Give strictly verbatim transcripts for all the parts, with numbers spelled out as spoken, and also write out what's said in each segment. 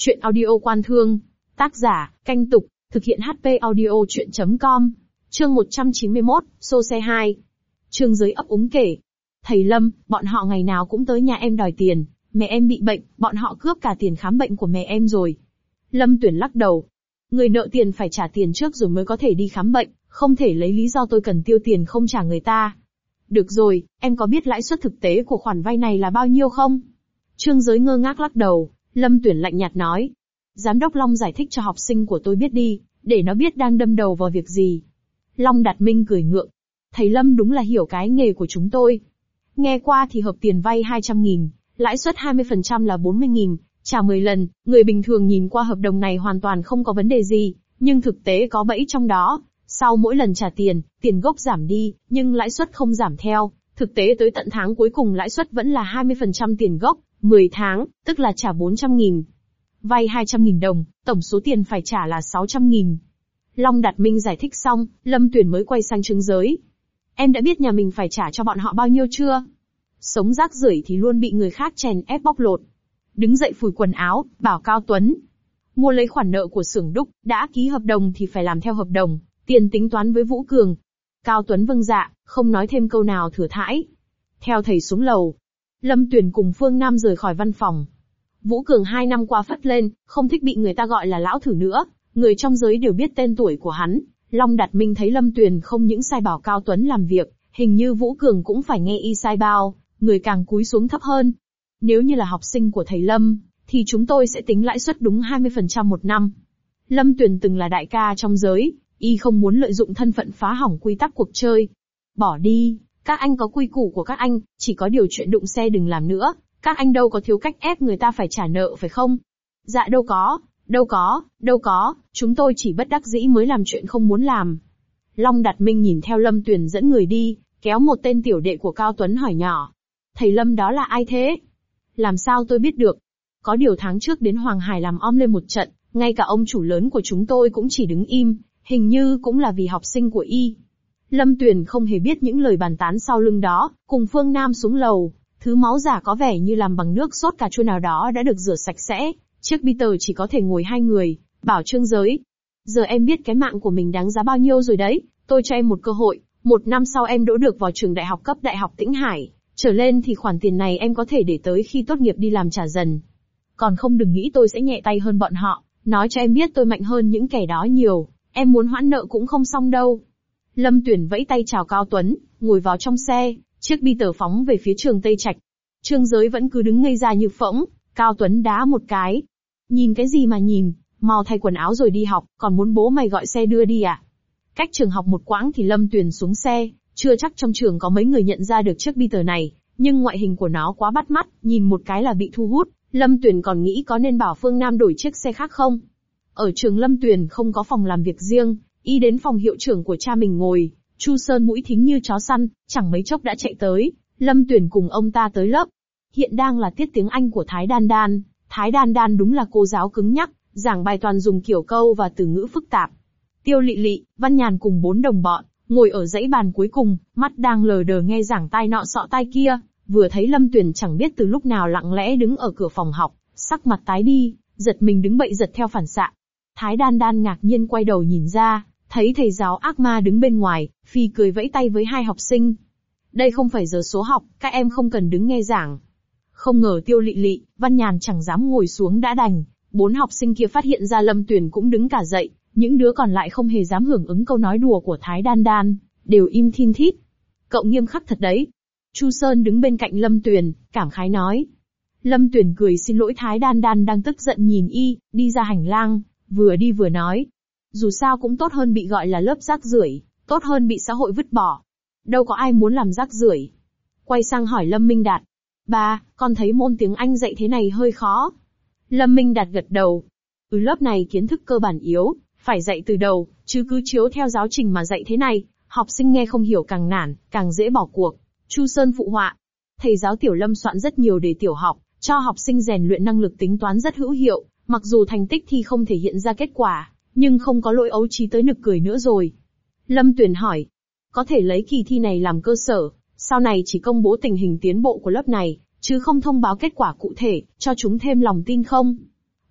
Chuyện audio Quan Thương. Tác giả, Canh Tục, thực hiện hát pê audio chuyện chấm com. Chương một trăm chín mươi mốt, xô xe hai. Trương Giới ấp úng kể. Thầy Lâm, bọn họ ngày nào cũng tới nhà em đòi tiền, mẹ em bị bệnh, bọn họ cướp cả tiền khám bệnh của mẹ em rồi. Lâm Tuyển lắc đầu. Người nợ tiền phải trả tiền trước rồi mới có thể đi khám bệnh, không thể lấy lý do tôi cần tiêu tiền không trả người ta. Được rồi, em có biết lãi suất thực tế của khoản vay này là bao nhiêu không? Trương Giới ngơ ngác lắc đầu. Lâm Tuyển lạnh nhạt nói. Giám đốc Long giải thích cho học sinh của tôi biết đi, để nó biết đang đâm đầu vào việc gì. Long Đạt Minh cười ngượng. Thầy Lâm đúng là hiểu cái nghề của chúng tôi. Nghe qua thì hợp tiền vay hai trăm nghìn, lãi suất hai mươi phần trăm là bốn mươi nghìn, trả mười lần, người bình thường nhìn qua hợp đồng này hoàn toàn không có vấn đề gì, nhưng thực tế có bẫy trong đó. Sau mỗi lần trả tiền, tiền gốc giảm đi, nhưng lãi suất không giảm theo. Thực tế tới tận tháng cuối cùng lãi suất vẫn là hai mươi phần trăm tiền gốc, mười tháng, tức là trả bốn trăm nghìn. Vay hai trăm nghìn đồng, tổng số tiền phải trả là sáu trăm nghìn. Long Đạt Minh giải thích xong, Lâm Tuyển mới quay sang Trương Giới. Em đã biết nhà mình phải trả cho bọn họ bao nhiêu chưa? Sống rác rưởi thì luôn bị người khác chèn ép bóc lột. Đứng dậy phủi quần áo, bảo Cao Tuấn. Mua lấy khoản nợ của xưởng đúc, đã ký hợp đồng thì phải làm theo hợp đồng, tiền tính toán với Vũ Cường. Cao Tuấn vâng dạ, không nói thêm câu nào thừa thãi. Theo thầy xuống lầu. Lâm Tuyển cùng Phương Nam rời khỏi văn phòng. Vũ Cường hai năm qua phất lên, không thích bị người ta gọi là lão thử nữa, người trong giới đều biết tên tuổi của hắn. Long Đạt Minh thấy Lâm Tuyển không những sai bảo Cao Tuấn làm việc, hình như Vũ Cường cũng phải nghe y sai bao, người càng cúi xuống thấp hơn. Nếu như là học sinh của thầy Lâm, thì chúng tôi sẽ tính lãi suất đúng hai mươi phần trăm một năm. Lâm Tuyển từng là đại ca trong giới, y không muốn lợi dụng thân phận phá hỏng quy tắc cuộc chơi. Bỏ đi, các anh có quy củ của các anh, chỉ có điều chuyện đụng xe đừng làm nữa, các anh đâu có thiếu cách ép người ta phải trả nợ phải không? Dạ đâu có, đâu có, đâu có, chúng tôi chỉ bất đắc dĩ mới làm chuyện không muốn làm. Long Đạt Minh nhìn theo Lâm Tuyển dẫn người đi, kéo một tên tiểu đệ của Cao Tuấn hỏi nhỏ. Thầy Lâm đó là ai thế? Làm sao tôi biết được? Có điều tháng trước đến Hoàng Hải làm om lên một trận, ngay cả ông chủ lớn của chúng tôi cũng chỉ đứng im, hình như cũng là vì học sinh của y. Lâm Tuyển không hề biết những lời bàn tán sau lưng đó, cùng Phương Nam xuống lầu, thứ máu giả có vẻ như làm bằng nước sốt cà chua nào đó đã được rửa sạch sẽ, chiếc Peter chỉ có thể ngồi hai người, bảo Trương Giới. Giờ em biết cái mạng của mình đáng giá bao nhiêu rồi đấy, tôi cho em một cơ hội, một năm sau em đỗ được vào trường đại học cấp Đại học Tĩnh Hải, trở lên thì khoản tiền này em có thể để tới khi tốt nghiệp đi làm trả dần. Còn không đừng nghĩ tôi sẽ nhẹ tay hơn bọn họ, nói cho em biết tôi mạnh hơn những kẻ đó nhiều, em muốn hoãn nợ cũng không xong đâu. Lâm Tuyển vẫy tay chào Cao Tuấn, ngồi vào trong xe, chiếc Peter phóng về phía trường Tây Trạch. Trương Giới vẫn cứ đứng ngây ra như phỗng, Cao Tuấn đá một cái. Nhìn cái gì mà nhìn, mau thay quần áo rồi đi học, còn muốn bố mày gọi xe đưa đi à? Cách trường học một quãng thì Lâm Tuyển xuống xe, chưa chắc trong trường có mấy người nhận ra được chiếc Peter này, nhưng ngoại hình của nó quá bắt mắt, nhìn một cái là bị thu hút. Lâm Tuyển còn nghĩ có nên bảo Phương Nam đổi chiếc xe khác không? Ở trường Lâm Tuyển không có phòng làm việc riêng, y đến phòng hiệu trưởng của cha mình ngồi. Chu Sơn mũi thính như chó săn, chẳng mấy chốc đã chạy tới. Lâm Tuyển cùng ông ta tới lớp. Hiện đang là tiết tiếng Anh của Thái Đan Đan. Thái Đan Đan đúng là cô giáo cứng nhắc, giảng bài toàn dùng kiểu câu và từ ngữ phức tạp. Tiêu Lị Lị, Văn Nhàn cùng bốn đồng bọn, ngồi ở dãy bàn cuối cùng, mắt đang lờ đờ nghe giảng tai nọ sọ tai kia, vừa thấy Lâm Tuyển chẳng biết từ lúc nào lặng lẽ đứng ở cửa phòng học, sắc mặt tái đi, giật mình đứng bậy giật theo phản xạ. Thái Đan Đan ngạc nhiên quay đầu nhìn ra, thấy thầy giáo ác ma đứng bên ngoài, phì cười vẫy tay với hai học sinh. Đây không phải giờ số học, các em không cần đứng nghe giảng. Không ngờ Tiêu Lị Lị, Văn Nhàn chẳng dám ngồi xuống đã đành, bốn học sinh kia phát hiện ra Lâm Tuyển cũng đứng cả dậy, những đứa còn lại không hề dám hưởng ứng câu nói đùa của Thái Đan Đan, đều im thin thít. Cậu nghiêm khắc thật đấy. Chu Sơn đứng bên cạnh Lâm Tuyển, cảm khái nói. Lâm Tuyển cười xin lỗi Thái Đan Đan đang tức giận nhìn y, đi ra hành lang, vừa đi vừa nói. Dù sao cũng tốt hơn bị gọi là lớp rác rưởi, tốt hơn bị xã hội vứt bỏ. Đâu có ai muốn làm rác rưởi. Quay sang hỏi Lâm Minh Đạt. Ba, con thấy môn tiếng Anh dạy thế này hơi khó. Lâm Minh Đạt gật đầu. Ừ, lớp này kiến thức cơ bản yếu, phải dạy từ đầu, chứ cứ chiếu theo giáo trình mà dạy thế này, học sinh nghe không hiểu càng nản, càng dễ bỏ cuộc. Chu Sơn phụ họa. Thầy giáo Tiểu Lâm soạn rất nhiều đề tiểu học, cho học sinh rèn luyện năng lực tính toán rất hữu hiệu, mặc dù thành tích thi không thể hiện ra kết quả, nhưng không có lỗi ấu trí tới nực cười nữa rồi. Lâm Tuyển hỏi. Có thể lấy kỳ thi này làm cơ sở, sau này chỉ công bố tình hình tiến bộ của lớp này, chứ không thông báo kết quả cụ thể, cho chúng thêm lòng tin không?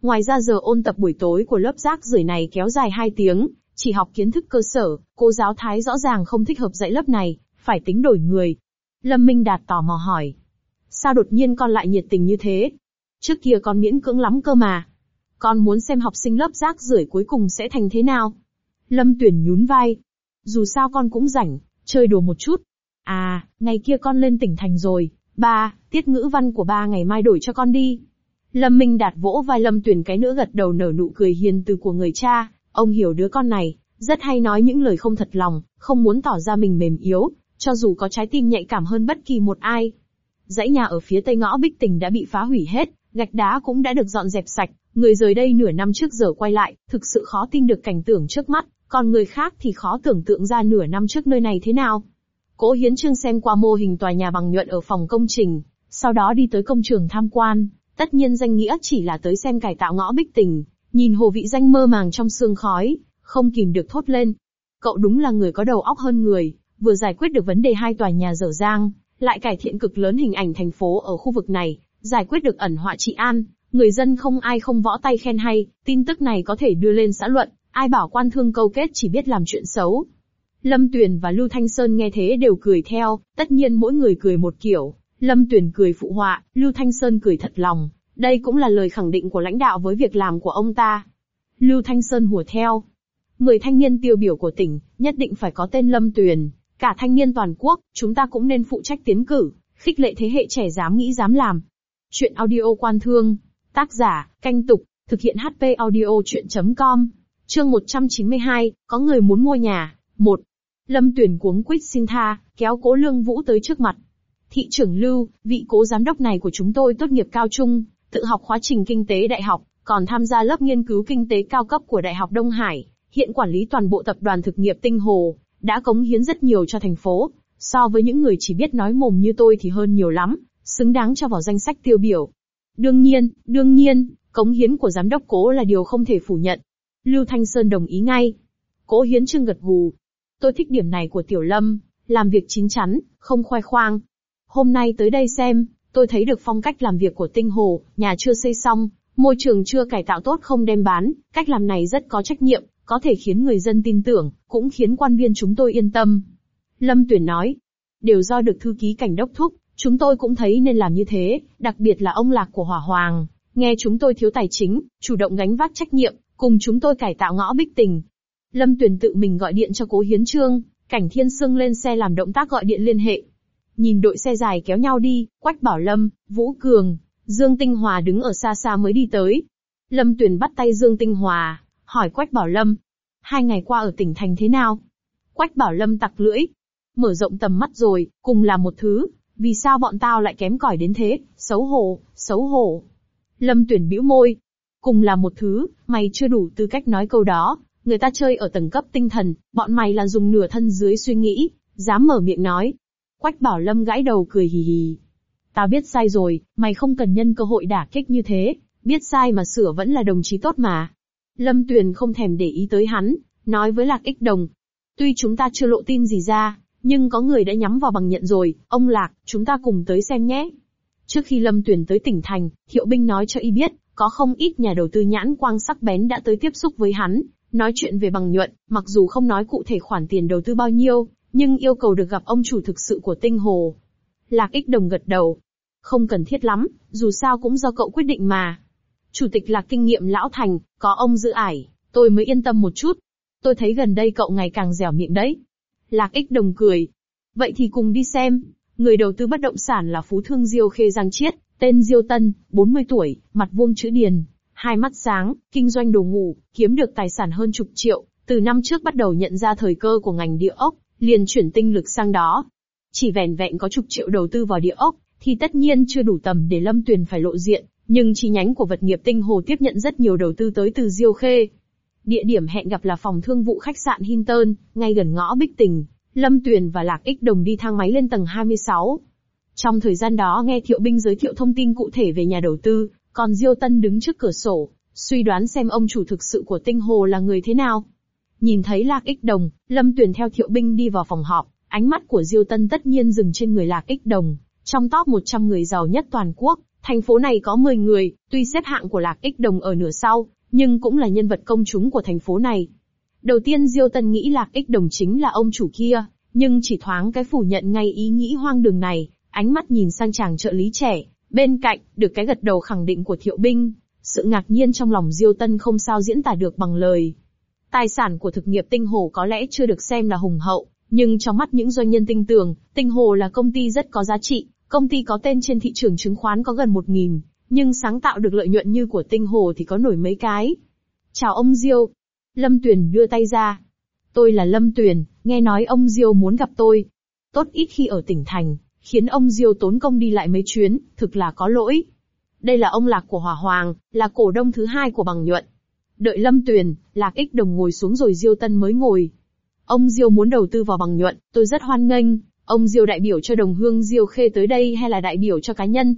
Ngoài ra giờ ôn tập buổi tối của lớp rác rưởi này kéo dài hai tiếng, chỉ học kiến thức cơ sở, cô giáo Thái rõ ràng không thích hợp dạy lớp này, phải tính đổi người. Lâm Minh Đạt tò mò hỏi. Sao đột nhiên con lại nhiệt tình như thế? Trước kia con miễn cưỡng lắm cơ mà. Con muốn xem học sinh lớp rác rưởi cuối cùng sẽ thành thế nào? Lâm Tuyển nhún vai. Dù sao con cũng rảnh, chơi đùa một chút. À, ngày kia con lên tỉnh thành rồi, ba, tiết ngữ văn của ba ngày mai đổi cho con đi. Lâm Minh Đạt vỗ vai Lâm Tuyển cái nữa gật đầu nở nụ cười hiền từ của người cha, ông hiểu đứa con này, rất hay nói những lời không thật lòng, không muốn tỏ ra mình mềm yếu, cho dù có trái tim nhạy cảm hơn bất kỳ một ai. Dãy nhà ở phía tây ngõ Bích Tình đã bị phá hủy hết, gạch đá cũng đã được dọn dẹp sạch, người rời đây nửa năm trước giờ quay lại, thực sự khó tin được cảnh tượng trước mắt, còn người khác thì khó tưởng tượng ra nửa năm trước nơi này thế nào. Cố Hiến Chương xem qua mô hình tòa nhà bằng nhựa ở phòng công trình, sau đó đi tới công trường tham quan, tất nhiên danh nghĩa chỉ là tới xem cải tạo ngõ Bích Tình, nhìn Hồ Vị Danh mơ màng trong sương khói, không kìm được thốt lên. Cậu đúng là người có đầu óc hơn người, vừa giải quyết được vấn đề hai tòa nhà dở dang, lại cải thiện cực lớn hình ảnh thành phố ở khu vực này, giải quyết được ẩn họa trị an, người dân không ai không võ tay khen hay, tin tức này có thể đưa lên xã luận, ai bảo quan thương câu kết chỉ biết làm chuyện xấu. Lâm Tuyền và Lưu Thanh Sơn nghe thế đều cười theo, tất nhiên mỗi người cười một kiểu, Lâm Tuyền cười phụ họa, Lưu Thanh Sơn cười thật lòng, đây cũng là lời khẳng định của lãnh đạo với việc làm của ông ta. Lưu Thanh Sơn hùa theo. Mười thanh niên tiêu biểu của tỉnh, nhất định phải có tên Lâm Tuyền, cả thanh niên toàn quốc, chúng ta cũng nên phụ trách tiến cử, khích lệ thế hệ trẻ dám nghĩ dám làm. Chuyện audio Quan Thương, tác giả, Canh Tục, thực hiện hát pê audio chuyện chấm com, chương một trăm chín mươi hai, có người muốn mua nhà, một. Lâm Tuyền cuống quýt xin tha, kéo Cố Lương Vũ tới trước mặt. Thị trưởng Lưu, vị cố giám đốc này của chúng tôi tốt nghiệp cao trung, tự học khóa trình kinh tế đại học, còn tham gia lớp nghiên cứu kinh tế cao cấp của Đại học Đông Hải, hiện quản lý toàn bộ tập đoàn thực nghiệp Tinh Hồ, đã cống hiến rất nhiều cho thành phố, so với những người chỉ biết nói mồm như tôi thì hơn nhiều lắm, xứng đáng cho vào danh sách tiêu biểu. Đương nhiên, đương nhiên, cống hiến của giám đốc Cố là điều không thể phủ nhận. Lưu Thanh Sơn đồng ý ngay. Cố Hiến Chương gật gù. Tôi thích điểm này của Tiểu Lâm, làm việc chín chắn, không khoe khoang. Hôm nay tới đây xem, tôi thấy được phong cách làm việc của Tinh Hồ, nhà chưa xây xong, môi trường chưa cải tạo tốt không đem bán, cách làm này rất có trách nhiệm, có thể khiến người dân tin tưởng, cũng khiến quan viên chúng tôi yên tâm. Lâm Tuyển nói, đều do được thư ký cảnh đốc thúc, chúng tôi cũng thấy nên làm như thế, đặc biệt là ông Lạc của Hỏa Hoàng, nghe chúng tôi thiếu tài chính, chủ động gánh vác trách nhiệm, cùng chúng tôi cải tạo ngõ Bích Tình. Lâm Tuyển tự mình gọi điện cho Cố Hiến Chương, Cảnh Thiên Sương lên xe làm động tác gọi điện liên hệ. Nhìn đội xe dài kéo nhau đi, Quách Bảo Lâm, Vũ Cường, Dương Tinh Hòa đứng ở xa xa mới đi tới. Lâm Tuyển bắt tay Dương Tinh Hòa, hỏi Quách Bảo Lâm, hai ngày qua ở tỉnh thành thế nào? Quách Bảo Lâm tặc lưỡi, mở rộng tầm mắt rồi, cùng là một thứ, vì sao bọn tao lại kém cỏi đến thế, xấu hổ, xấu hổ. Lâm Tuyển bĩu môi, cùng là một thứ, mày chưa đủ tư cách nói câu đó, người ta chơi ở tầng cấp tinh thần, bọn mày là dùng nửa thân dưới suy nghĩ, dám mở miệng nói. Quách Bảo Lâm gãi đầu cười hì hì. Tao biết sai rồi, mày không cần nhân cơ hội đả kích như thế, biết sai mà sửa vẫn là đồng chí tốt mà. Lâm Tuyền không thèm để ý tới hắn, nói với Lạc Ích Đồng. Tuy chúng ta chưa lộ tin gì ra, nhưng có người đã nhắm vào bằng nhận rồi, ông Lạc, chúng ta cùng tới xem nhé. Trước khi Lâm Tuyền tới tỉnh thành, Thiệu Binh nói cho y biết, có không ít nhà đầu tư nhãn quang sắc bén đã tới tiếp xúc với hắn, nói chuyện về bằng nhuận, mặc dù không nói cụ thể khoản tiền đầu tư bao nhiêu, nhưng yêu cầu được gặp ông chủ thực sự của Tinh Hồ. Lạc Ích Đồng gật đầu. Không cần thiết lắm, dù sao cũng do cậu quyết định mà. Chủ tịch Lạc kinh nghiệm lão thành, có ông giữ ải, tôi mới yên tâm một chút. Tôi thấy gần đây cậu ngày càng dẻo miệng đấy. Lạc Ích Đồng cười. Vậy thì cùng đi xem. Người đầu tư bất động sản là phú thương Diêu Khê Giang Chiết, tên Diêu Tân, bốn mươi tuổi, mặt vuông chữ điền, hai mắt sáng, kinh doanh đồ ngủ, kiếm được tài sản hơn chục triệu. Từ năm trước bắt đầu nhận ra thời cơ của ngành địa ốc, liền chuyển tinh lực sang đó. Chỉ vẻn vẹn có chục triệu đầu tư vào địa ốc, thì tất nhiên chưa đủ tầm để Lâm Tuyền phải lộ diện, nhưng chi nhánh của vật nghiệp Tinh Hồ tiếp nhận rất nhiều đầu tư tới từ Diêu Khê. Địa điểm hẹn gặp là phòng thương vụ khách sạn Hinton, ngay gần ngõ Bích Tình. Lâm Tuyền và Lạc Ích Đồng đi thang máy lên tầng hai mươi sáu. Trong thời gian đó nghe Thiệu Binh giới thiệu thông tin cụ thể về nhà đầu tư, còn Diêu Tân đứng trước cửa sổ, suy đoán xem ông chủ thực sự của Tinh Hồ là người thế nào. Nhìn thấy Lạc Ích Đồng, Lâm Tuyền theo Thiệu Binh đi vào phòng họp, ánh mắt của Diêu Tân tất nhiên dừng trên người Lạc Ích Đồng. Trong top một trăm người giàu nhất toàn quốc, Thành phố này có mười người, tuy xếp hạng của Lạc Ích Đồng ở nửa sau, nhưng cũng là nhân vật công chúng của thành phố này. Đầu tiên Diêu Tân nghĩ Lạc Ích Đồng chính là ông chủ kia, nhưng chỉ thoáng cái phủ nhận ngay ý nghĩ hoang đường này, ánh mắt nhìn sang chàng trợ lý trẻ, bên cạnh, được cái gật đầu khẳng định của Thiệu Binh. Sự ngạc nhiên trong lòng Diêu Tân không sao diễn tả được bằng lời. Tài sản của thực nghiệp Tinh Hồ có lẽ chưa được xem là hùng hậu, nhưng trong mắt những doanh nhân tinh tường, Tinh Hồ là công ty rất có giá trị, công ty có tên trên thị trường chứng khoán có gần một nghìn, nhưng sáng tạo được lợi nhuận như của Tinh Hồ thì có nổi mấy cái. Chào ông Diêu. Lâm Tuyền đưa tay ra. Tôi là Lâm Tuyền, nghe nói ông Diêu muốn gặp tôi. Tốt ít khi ở tỉnh thành, khiến ông Diêu tốn công đi lại mấy chuyến, thực là có lỗi. Đây là ông Lạc của Hỏa Hoàng, là cổ đông thứ hai của Bằng Nhuận. Đợi Lâm Tuyền, Lạc Ích Đồng ngồi xuống rồi Diêu Tân mới ngồi. Ông Diêu muốn đầu tư vào Bằng Nhuận, tôi rất hoan nghênh. Ông Diêu đại biểu cho đồng hương Diêu Khê tới đây hay là đại biểu cho cá nhân?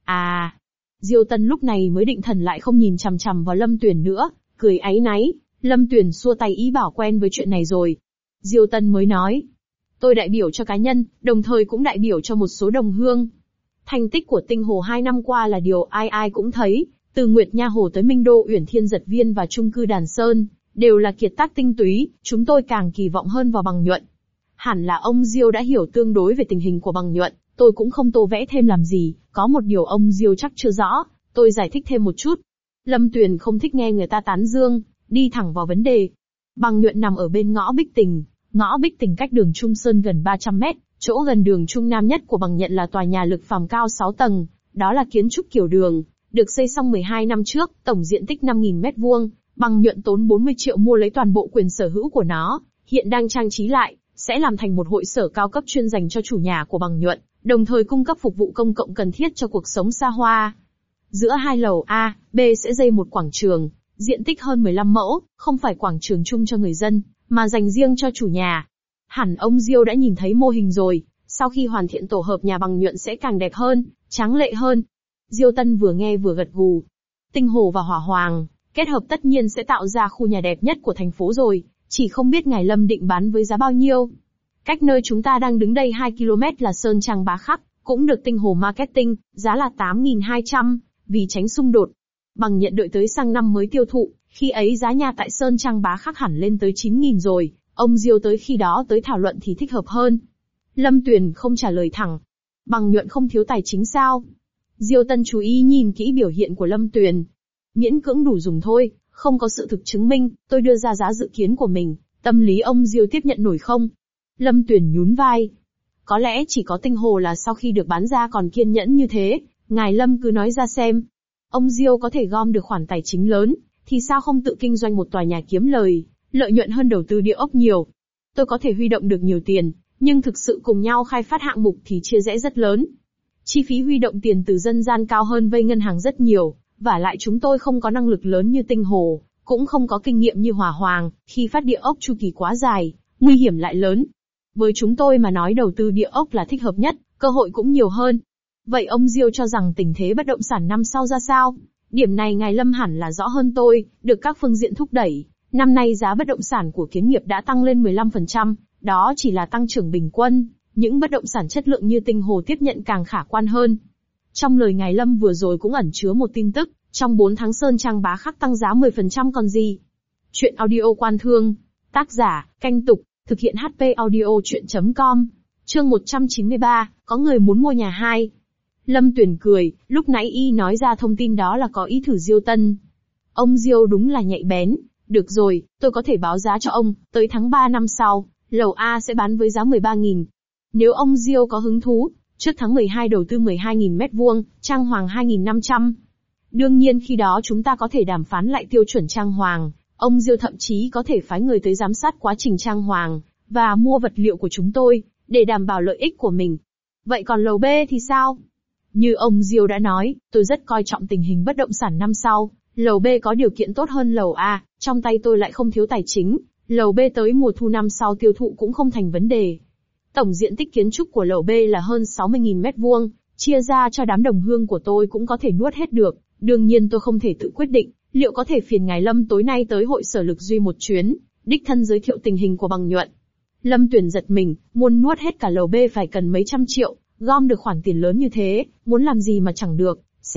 À, Diêu Tân lúc này mới định thần lại không nhìn chằm chằm vào Lâm Tuyền nữa, cười áy náy. Lâm Tuyền xua tay ý bảo quen với chuyện này rồi. Diêu Tân mới nói, tôi đại biểu cho cá nhân, đồng thời cũng đại biểu cho một số đồng hương. Thành tích của Tinh Hồ hai năm qua là điều ai ai cũng thấy, từ Nguyệt Nha Hồ tới Minh Đô Uyển Thiên Giật Viên và chung cư Đàn Sơn, đều là kiệt tác tinh túy, chúng tôi càng kỳ vọng hơn vào Bằng Nhuận. Hẳn là ông Diêu đã hiểu tương đối về tình hình của Bằng Nhuận, tôi cũng không tô vẽ thêm làm gì, có một điều ông Diêu chắc chưa rõ, tôi giải thích thêm một chút. Lâm Tuyền không thích nghe người ta tán dương, đi thẳng vào vấn đề. Bằng Nhuận nằm ở bên ngõ Bích Tình, ngõ Bích Tình cách đường Trung Sơn gần ba trăm mét, chỗ gần đường Trung Nam nhất của Bằng Nhuận là tòa nhà lực phàm cao sáu tầng, đó là kiến trúc kiểu đường, được xây xong mười hai năm trước, tổng diện tích năm nghìn mét vuông, Bằng Nhuận tốn bốn mươi triệu mua lấy toàn bộ quyền sở hữu của nó, hiện đang trang trí lại, sẽ làm thành một hội sở cao cấp chuyên dành cho chủ nhà của Bằng Nhuận, đồng thời cung cấp phục vụ công cộng cần thiết cho cuộc sống xa hoa. Giữa hai lầu A, B sẽ xây một quảng trường, diện tích hơn mười lăm mẫu, không phải quảng trường chung cho người dân, mà dành riêng cho chủ nhà. Hẳn ông Diêu đã nhìn thấy mô hình rồi, sau khi hoàn thiện tổ hợp nhà Bằng Nhuận sẽ càng đẹp hơn, tráng lệ hơn. Diêu Tân vừa nghe vừa gật gù. Tinh Hồ và Hỏa Hoàng, kết hợp tất nhiên sẽ tạo ra khu nhà đẹp nhất của thành phố rồi, chỉ không biết ngài Lâm định bán với giá bao nhiêu. Cách nơi chúng ta đang đứng đây hai ki lô mét là Sơn Trang Bá Khắc, cũng được Tinh Hồ marketing, giá là tám nghìn hai trăm, vì tránh xung đột. Bằng Nhuận đợi tới sang năm mới tiêu thụ, khi ấy giá nhà tại Sơn Trang Bá Khắc hẳn lên tới chín nghìn rồi, ông Diêu tới khi đó tới thảo luận thì thích hợp hơn. Lâm Tuyền không trả lời thẳng. Bằng Nhuận không thiếu tài chính sao? Diêu Tân chú ý nhìn kỹ biểu hiện của Lâm Tuyền. Miễn cưỡng đủ dùng thôi, không có sự thực chứng minh, tôi đưa ra giá dự kiến của mình, tâm lý ông Diêu tiếp nhận nổi không? Lâm Tuyền nhún vai. Có lẽ chỉ có Tinh Hồ là sau khi được bán ra còn kiên nhẫn như thế, ngài Lâm cứ nói ra xem. Ông Diêu có thể gom được khoản tài chính lớn, thì sao không tự kinh doanh một tòa nhà kiếm lời, lợi nhuận hơn đầu tư địa ốc nhiều. Tôi có thể huy động được nhiều tiền, nhưng thực sự cùng nhau khai phát hạng mục thì chia rẽ rất lớn. Chi phí huy động tiền từ dân gian cao hơn vay ngân hàng rất nhiều, vả lại chúng tôi không có năng lực lớn như Tinh Hồ, cũng không có kinh nghiệm như Hỏa Hoàng, khi phát địa ốc chu kỳ quá dài, nguy hiểm lại lớn. Với chúng tôi mà nói đầu tư địa ốc là thích hợp nhất, cơ hội cũng nhiều hơn. Vậy ông Diêu cho rằng tình thế bất động sản năm sau ra sao? Điểm này ngài Lâm hẳn là rõ hơn tôi, được các phương diện thúc đẩy. Năm nay giá bất động sản của Kiến Nghiệp đã tăng lên mười lăm phần trăm, đó chỉ là tăng trưởng bình quân, những bất động sản chất lượng như Tinh Hồ tiếp nhận càng khả quan hơn. Trong lời ngài Lâm vừa rồi cũng ẩn chứa một tin tức, trong bốn tháng Sơn Trang Bá Khắc tăng giá mười phần trăm còn gì. Chuyện audio quan thương, tác giả, Canh Tục, thực hiện hát pê audio chuyện chấm com, chương một trăm chín mươi ba, có người muốn mua nhà hai. Lâm Tuyền cười, lúc nãy y nói ra thông tin đó là có ý thử Diêu Tân. Ông Diêu đúng là nhạy bén, được rồi, tôi có thể báo giá cho ông, tới tháng ba năm sau, lầu A sẽ bán với giá mười ba nghìn. Nếu ông Diêu có hứng thú, trước tháng mười hai đầu tư mười hai nghìn mét vuông, trang hoàng hai nghìn năm trăm. Đương nhiên khi đó chúng ta có thể đàm phán lại tiêu chuẩn trang hoàng, ông Diêu thậm chí có thể phái người tới giám sát quá trình trang hoàng, và mua vật liệu của chúng tôi, để đảm bảo lợi ích của mình. Vậy còn lầu B thì sao? Như ông Diêu đã nói, tôi rất coi trọng tình hình bất động sản năm sau, lầu B có điều kiện tốt hơn lầu A, trong tay tôi lại không thiếu tài chính, lầu B tới mùa thu năm sau tiêu thụ cũng không thành vấn đề. Tổng diện tích kiến trúc của lầu B là hơn sáu mươi nghìn mét vuông, chia ra cho đám đồng hương của tôi cũng có thể nuốt hết được, đương nhiên tôi không thể tự quyết định, liệu có thể phiền ngài Lâm tối nay tới hội sở Lực Duy một chuyến, đích thân giới thiệu tình hình của Bằng Nhuận. Lâm Tuyền giật mình, muốn nuốt hết cả lầu B phải cần mấy trăm triệu, gom được khoản tiền lớn như thế, muốn làm gì mà chẳng được,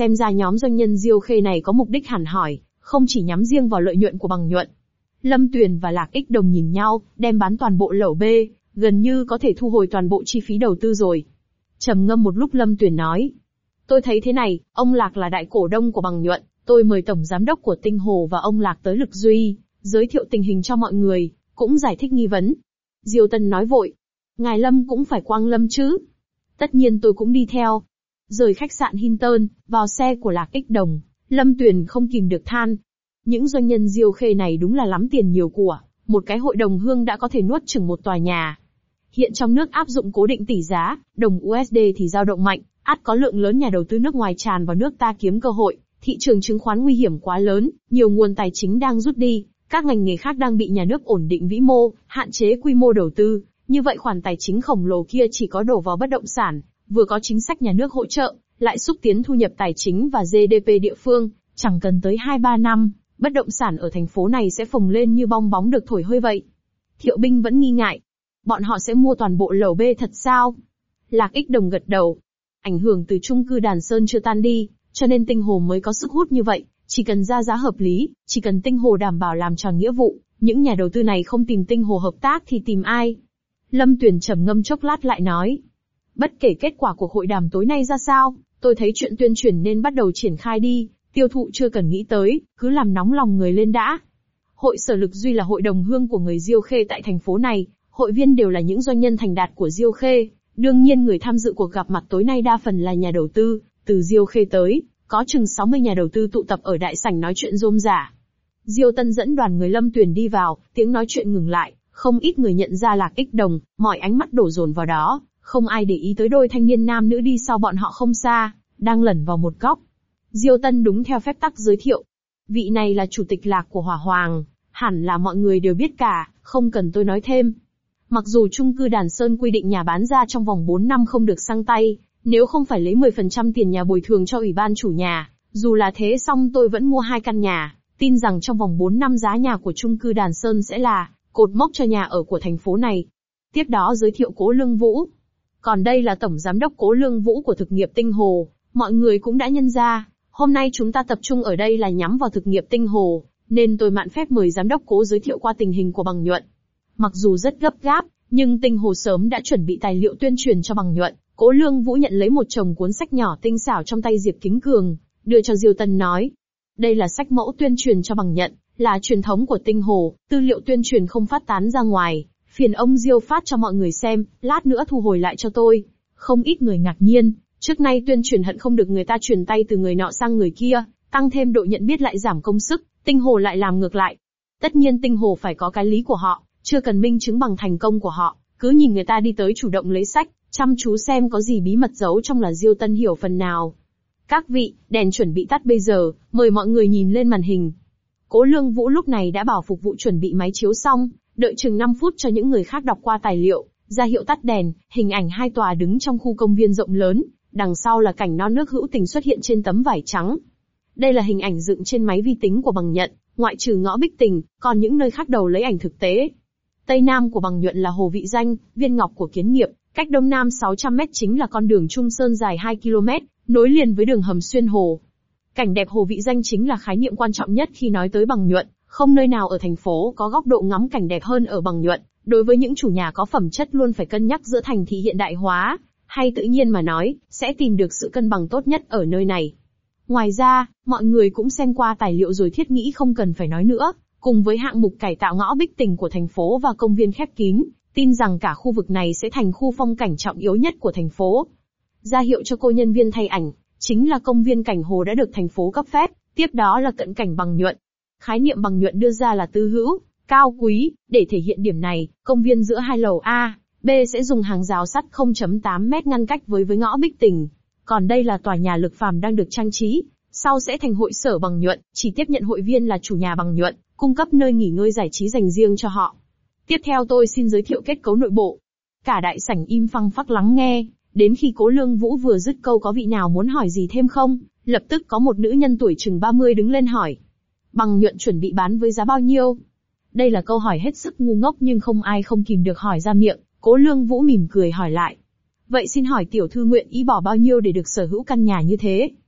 Xem ra nhóm doanh nhân Diêu Khê này có mục đích hẳn hỏi, không chỉ nhắm riêng vào lợi nhuận của bằng nhuận. Lâm Tuyền và Lạc Ích Đồng nhìn nhau, đem bán toàn bộ lẩu bê, gần như có thể thu hồi toàn bộ chi phí đầu tư rồi. Trầm ngâm một lúc Lâm Tuyền nói. Tôi thấy thế này, ông Lạc là đại cổ đông của bằng nhuận, tôi mời tổng giám đốc của Tinh Hồ và ông Lạc tới Lực Duy, giới thiệu tình hình cho mọi người, cũng giải thích nghi vấn. Diêu Tân nói vội. Ngài Lâm cũng phải quang lâm chứ. Tất nhiên tôi cũng đi theo. Rời khách sạn Hinton, vào xe của Lạc Ích Đồng, Lâm Tuyền không kìm được than. Những doanh nhân Diêu Khê này đúng là lắm tiền nhiều của, một cái hội đồng hương đã có thể nuốt chửng một tòa nhà. Hiện trong nước áp dụng cố định tỷ giá, đồng u ét đê thì dao động mạnh, ắt có lượng lớn nhà đầu tư nước ngoài tràn vào nước ta kiếm cơ hội, thị trường chứng khoán nguy hiểm quá lớn, nhiều nguồn tài chính đang rút đi, các ngành nghề khác đang bị nhà nước ổn định vĩ mô, hạn chế quy mô đầu tư, như vậy khoản tài chính khổng lồ kia chỉ có đổ vào bất động sản, vừa có chính sách nhà nước hỗ trợ, lại xúc tiến thu nhập tài chính và giê đê pê địa phương, chẳng cần tới hai ba năm, bất động sản ở thành phố này sẽ phồng lên như bong bóng được thổi hơi vậy. Thiệu Binh vẫn nghi ngại. Bọn họ sẽ mua toàn bộ lẩu bê thật sao? Lạc Ích Đồng gật đầu. Ảnh hưởng từ chung cư Đàn Sơn chưa tan đi, cho nên Tinh Hồ mới có sức hút như vậy, chỉ cần ra giá hợp lý, chỉ cần Tinh Hồ đảm bảo làm tròn nghĩa vụ, những nhà đầu tư này không tìm Tinh Hồ hợp tác thì tìm ai? Lâm Tuyền trầm ngâm chốc lát lại nói. Bất kể kết quả cuộc hội đàm tối nay ra sao, tôi thấy chuyện tuyên truyền nên bắt đầu triển khai đi, tiêu thụ chưa cần nghĩ tới, cứ làm nóng lòng người lên đã. Hội Sở Lực Duy là hội đồng hương của người Diêu Khê tại thành phố này, hội viên đều là những doanh nhân thành đạt của Diêu Khê, đương nhiên người tham dự cuộc gặp mặt tối nay đa phần là nhà đầu tư, từ Diêu Khê tới, có chừng sáu mươi nhà đầu tư tụ tập ở đại sảnh nói chuyện rôm rả. Diêu Tân dẫn đoàn người Lâm Tuyền đi vào, tiếng nói chuyện ngừng lại, không ít người nhận ra Lạc Ích Đồng, mọi ánh mắt đổ dồn vào đó, không ai để ý tới đôi thanh niên nam nữ đi sau bọn họ không xa, đang lẩn vào một góc. Diêu Tân đúng theo phép tắc giới thiệu. Vị này là chủ tịch Lạc của Hỏa Hoàng, hẳn là mọi người đều biết cả, không cần tôi nói thêm. Mặc dù chung cư Đàn Sơn quy định nhà bán ra trong vòng bốn năm không được sang tay, nếu không phải lấy mười phần trăm tiền nhà bồi thường cho ủy ban chủ nhà, dù là thế xong tôi vẫn mua hai căn nhà, tin rằng trong vòng bốn năm giá nhà của chung cư Đàn Sơn sẽ là cột mốc cho nhà ở của thành phố này. Tiếp đó giới thiệu Cố Lương Vũ. Còn đây là tổng giám đốc Cố Lương Vũ của thực nghiệp Tinh Hồ, mọi người cũng đã nhận ra, hôm nay chúng ta tập trung ở đây là nhắm vào thực nghiệp Tinh Hồ, nên tôi mạn phép mời giám đốc Cố giới thiệu qua tình hình của bằng nhuận. Mặc dù rất gấp gáp, nhưng Tinh Hồ sớm đã chuẩn bị tài liệu tuyên truyền cho bằng nhuận. Cố Lương Vũ nhận lấy một chồng cuốn sách nhỏ tinh xảo trong tay Diệp Kính Cường, đưa cho Diêu Tân nói. Đây là sách mẫu tuyên truyền cho bằng nhuận, là truyền thống của Tinh Hồ, tư liệu tuyên truyền không phát tán ra ngoài, phiền ông Diêu phát cho mọi người xem, lát nữa thu hồi lại cho tôi. Không ít người ngạc nhiên, trước nay tuyên truyền hận không được người ta truyền tay từ người nọ sang người kia, tăng thêm độ nhận biết lại giảm công sức, Tinh Hồ lại làm ngược lại. Tất nhiên Tinh Hồ phải có cái lý của họ, chưa cần minh chứng bằng thành công của họ, cứ nhìn người ta đi tới chủ động lấy sách, chăm chú xem có gì bí mật giấu trong là Diêu Tân hiểu phần nào. Các vị, đèn chuẩn bị tắt bây giờ, mời mọi người nhìn lên màn hình. Cố Lương Vũ lúc này đã bảo phục vụ chuẩn bị máy chiếu xong, đợi chừng năm phút cho những người khác đọc qua tài liệu, ra hiệu tắt đèn, hình ảnh hai tòa đứng trong khu công viên rộng lớn, đằng sau là cảnh non nước hữu tình xuất hiện trên tấm vải trắng. Đây là hình ảnh dựng trên máy vi tính của bằng nhuận, ngoại trừ ngõ Bích Tình, còn những nơi khác đầu lấy ảnh thực tế. Tây nam của bằng nhuận là Hồ Vị Danh, Viên Ngọc của Kiến Nghiệp, cách đông nam sáu trăm mét chính là con đường Trung Sơn dài hai ki lô mét, nối liền với đường hầm xuyên hồ. Cảnh đẹp Hồ Vị Danh chính là khái niệm quan trọng nhất khi nói tới bằng nhuận, không nơi nào ở thành phố có góc độ ngắm cảnh đẹp hơn ở bằng nhuận. Đối với những chủ nhà có phẩm chất luôn phải cân nhắc giữa thành thị hiện đại hóa, hay tự nhiên mà nói, sẽ tìm được sự cân bằng tốt nhất ở nơi này. Ngoài ra, mọi người cũng xem qua tài liệu rồi thiết nghĩ không cần phải nói nữa, cùng với hạng mục cải tạo ngõ Bích Tình của thành phố và công viên khép kín, tin rằng cả khu vực này sẽ thành khu phong cảnh trọng yếu nhất của thành phố. Ra hiệu cho cô nhân viên thay ảnh, chính là công viên cảnh hồ đã được thành phố cấp phép, tiếp đó là cận cảnh bằng nhuận. Khái niệm bằng nhuận đưa ra là tư hữu, cao quý, để thể hiện điểm này, công viên giữa hai lầu A, B sẽ dùng hàng rào sắt không phẩy tám mét ngăn cách với với ngõ Bích Tình. Còn đây là tòa nhà Lực Phàm đang được trang trí, sau sẽ thành hội sở bằng nhuận, chỉ tiếp nhận hội viên là chủ nhà bằng nhuận, cung cấp nơi nghỉ ngơi giải trí dành riêng cho họ. Tiếp theo tôi xin giới thiệu kết cấu nội bộ. Cả đại sảnh im phăng phắc lắng nghe, đến khi Cố Lương Vũ vừa dứt câu có vị nào muốn hỏi gì thêm không, lập tức có một nữ nhân tuổi chừng ba mươi đứng lên hỏi. Bằng nhuận chuẩn bị bán với giá bao nhiêu? Đây là câu hỏi hết sức ngu ngốc nhưng không ai không kìm được hỏi ra miệng, Cố Lương Vũ mỉm cười hỏi lại. Vậy xin hỏi tiểu thư nguyện ý bỏ bao nhiêu để được sở hữu căn nhà như thế?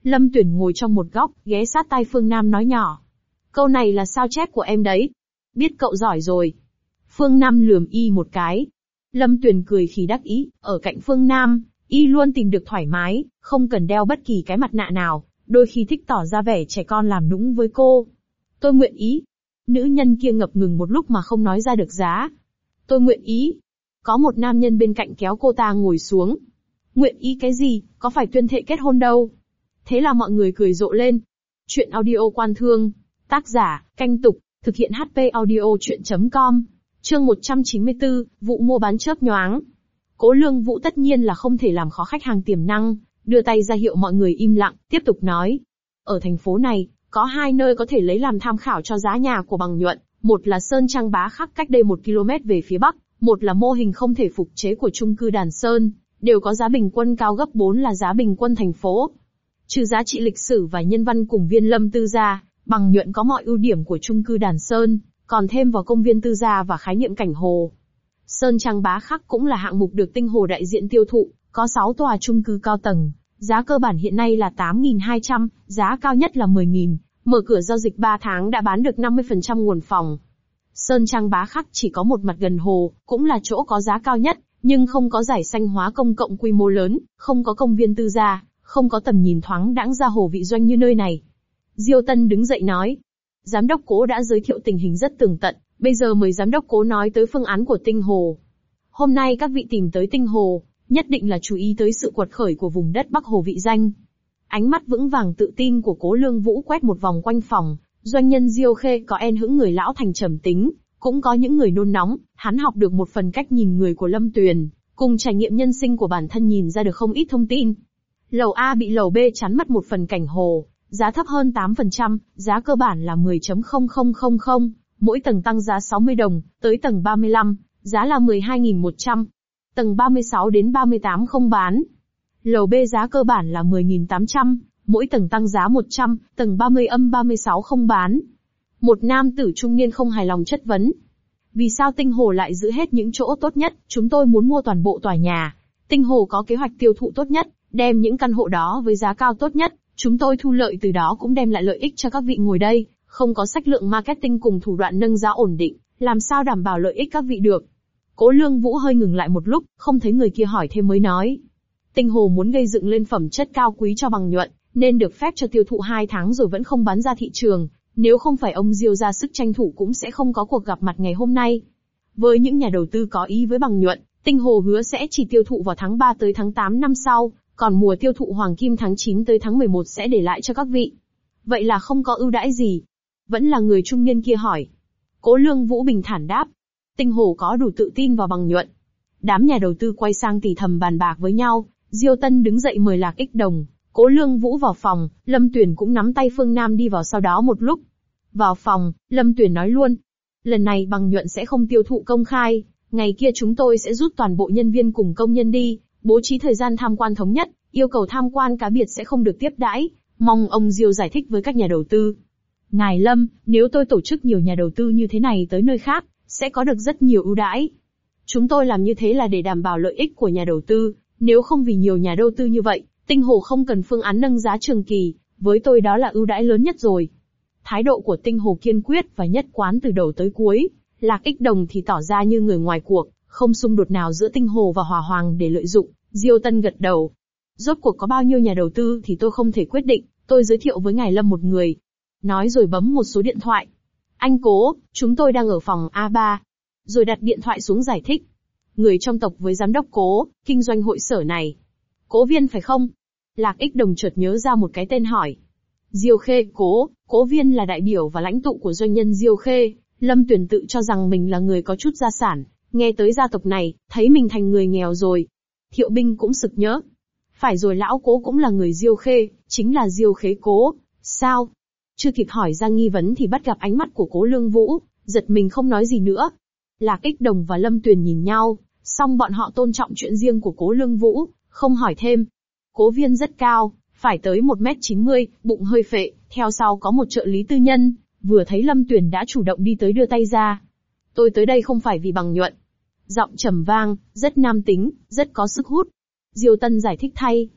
Lâm Tuyển ngồi trong một góc, ghé sát tai Phương Nam nói nhỏ. Câu này là sao chép của em đấy. Biết cậu giỏi rồi. Phương Nam lườm y một cái. Lâm Tuyển cười khì đắc ý, ở cạnh Phương Nam, y luôn tìm được thoải mái, không cần đeo bất kỳ cái mặt nạ nào, đôi khi thích tỏ ra vẻ trẻ con làm nũng với cô. Tôi nguyện ý. Nữ nhân kia ngập ngừng một lúc mà không nói ra được giá. Tôi nguyện ý. Có một nam nhân bên cạnh kéo cô ta ngồi xuống. Nguyện ý cái gì, có phải tuyên thệ kết hôn đâu. Thế là mọi người cười rộ lên. Chuyện audio quan thương. Tác giả, Canh Tục, thực hiện hát pê audio chuyện chấm com. Chương một trăm chín mươi tư, vụ mua bán chớp nhoáng. Cố Lương Vũ tất nhiên là không thể làm khó khách hàng tiềm năng, đưa tay ra hiệu mọi người im lặng, tiếp tục nói. Ở thành phố này, có hai nơi có thể lấy làm tham khảo cho giá nhà của Bằng Nhuận, một là Sơn Trang Bá Khắc cách đây một ki lô mét về phía bắc, một là mô hình không thể phục chế của chung cư Đàn Sơn, đều có giá bình quân cao gấp bốn là giá bình quân thành phố. Trừ giá trị lịch sử và nhân văn cùng viên lâm tư gia, Bằng Nhuận có mọi ưu điểm của chung cư Đàn Sơn, còn thêm vào công viên tư gia và khái niệm cảnh hồ. Sơn Trang Bá Khắc cũng là hạng mục được Tinh Hồ đại diện tiêu thụ, có sáu tòa chung cư cao tầng, giá cơ bản hiện nay là tám nghìn hai trăm, giá cao nhất là mười nghìn, mở cửa giao dịch ba tháng đã bán được năm mươi phần trăm nguồn phòng. Sơn Trang Bá Khắc chỉ có một mặt gần hồ, cũng là chỗ có giá cao nhất, nhưng không có giải xanh hóa công cộng quy mô lớn, không có công viên tư gia, không có tầm nhìn thoáng đãng ra hồ vị doanh như nơi này. Diêu Tân đứng dậy nói. Giám đốc Cố đã giới thiệu tình hình rất tường tận, bây giờ mời giám đốc Cố nói tới phương án của Tinh Hồ. Hôm nay các vị tìm tới Tinh Hồ, nhất định là chú ý tới sự quật khởi của vùng đất Bắc Hồ vị danh. Ánh mắt vững vàng tự tin của Cố Lương Vũ quét một vòng quanh phòng, doanh nhân Diêu Khê có en hững người lão thành trầm tính, cũng có những người nôn nóng, hắn học được một phần cách nhìn người của Lâm Tuyền, cùng trải nghiệm nhân sinh của bản thân nhìn ra được không ít thông tin. Lầu A bị lầu B chắn mất một phần cảnh hồ, giá thấp hơn tám phần trăm, giá cơ bản là mười phẩy không không không không, mỗi tầng tăng giá sáu mươi đồng, tới tầng ba mươi lăm, giá là mười hai nghìn một trăm. Tầng ba mươi sáu đến ba mươi tám không bán. Lầu B giá cơ bản là mười nghìn tám trăm, mỗi tầng tăng giá một trăm, tầng ba mươi âm ba mươi sáu không bán. Một nam tử trung niên không hài lòng chất vấn. Vì sao Tinh Hồ lại giữ hết những chỗ tốt nhất, chúng tôi muốn mua toàn bộ tòa nhà. Tinh Hồ có kế hoạch tiêu thụ tốt nhất, đem những căn hộ đó với giá cao tốt nhất, chúng tôi thu lợi từ đó cũng đem lại lợi ích cho các vị ngồi đây, không có sách lượng marketing cùng thủ đoạn nâng giá ổn định, làm sao đảm bảo lợi ích các vị được. Cố Lương Vũ hơi ngừng lại một lúc, không thấy người kia hỏi thêm mới nói. Tinh Hồ muốn gây dựng lên phẩm chất cao quý cho Bằng Nhuận, nên được phép cho tiêu thụ hai tháng rồi vẫn không bán ra thị trường, nếu không phải ông Diêu ra sức tranh thủ cũng sẽ không có cuộc gặp mặt ngày hôm nay. Với những nhà đầu tư có ý với Bằng Nhuận, Tinh Hồ hứa sẽ chỉ tiêu thụ vào tháng ba tới tháng tám năm sau, còn mùa tiêu thụ hoàng kim tháng chín tới tháng mười một sẽ để lại cho các vị. Vậy là không có ưu đãi gì? Vẫn là người trung niên kia hỏi. Cố Lương Vũ bình thản đáp. Tinh Hồ có đủ tự tin vào Bằng Nhuận. Đám nhà đầu tư quay sang thì thầm bàn bạc với nhau, Diêu Tân đứng dậy mời Lạc Ích Đồng, Cố Lương Vũ vào phòng, Lâm Tuyền cũng nắm tay Phương Nam đi vào sau đó một lúc. Vào phòng, Lâm Tuyền nói luôn. Lần này Bằng Nhuận sẽ không tiêu thụ công khai, ngày kia chúng tôi sẽ rút toàn bộ nhân viên cùng công nhân đi, bố trí thời gian tham quan thống nhất, yêu cầu tham quan cá biệt sẽ không được tiếp đãi, mong ông Diêu giải thích với các nhà đầu tư. Ngài Lâm, nếu tôi tổ chức nhiều nhà đầu tư như thế này tới nơi khác, sẽ có được rất nhiều ưu đãi. Chúng tôi làm như thế là để đảm bảo lợi ích của nhà đầu tư, nếu không vì nhiều nhà đầu tư như vậy, Tinh Hồ không cần phương án nâng giá trường kỳ, với tôi đó là ưu đãi lớn nhất rồi. Thái độ của Tinh Hồ kiên quyết và nhất quán từ đầu tới cuối, Lạc Ích Đồng thì tỏ ra như người ngoài cuộc, không xung đột nào giữa Tinh Hồ và Hỏa Hoàng để lợi dụng. Diêu Tân gật đầu. Rốt cuộc có bao nhiêu nhà đầu tư thì tôi không thể quyết định, tôi giới thiệu với ngài Lâm một người. Nói rồi bấm một số điện thoại. Anh Cố, chúng tôi đang ở phòng A ba. Rồi đặt điện thoại xuống giải thích. Người trong tộc với giám đốc Cố, kinh doanh hội sở này. Cố Viên phải không? Lạc Ích Đồng chợt nhớ ra một cái tên hỏi. Diêu Khê, Cố, Cố Viên là đại biểu và lãnh tụ của doanh nhân Diêu Khê. Lâm Tuyền tự cho rằng mình là người có chút gia sản, nghe tới gia tộc này, thấy mình thành người nghèo rồi. Thiệu Binh cũng sực nhớ. Phải rồi, lão Cố cũng là người Diêu Khê, chính là Diêu Khế Cố. Sao? Chưa kịp hỏi ra nghi vấn thì bắt gặp ánh mắt của Cố Lương Vũ, giật mình không nói gì nữa. Lạc Ích Đồng và Lâm Tuyền nhìn nhau, song bọn họ tôn trọng chuyện riêng của Cố Lương Vũ, không hỏi thêm. Cố Viên rất cao, phải tới một mét chín mươi, bụng hơi phệ, theo sau có một trợ lý tư nhân, vừa thấy Lâm Tuyền đã chủ động đi tới đưa tay ra. Tôi tới đây không phải vì Bằng Nhuận. Giọng trầm vang, rất nam tính, rất có sức hút. Diêu Tân giải thích thay.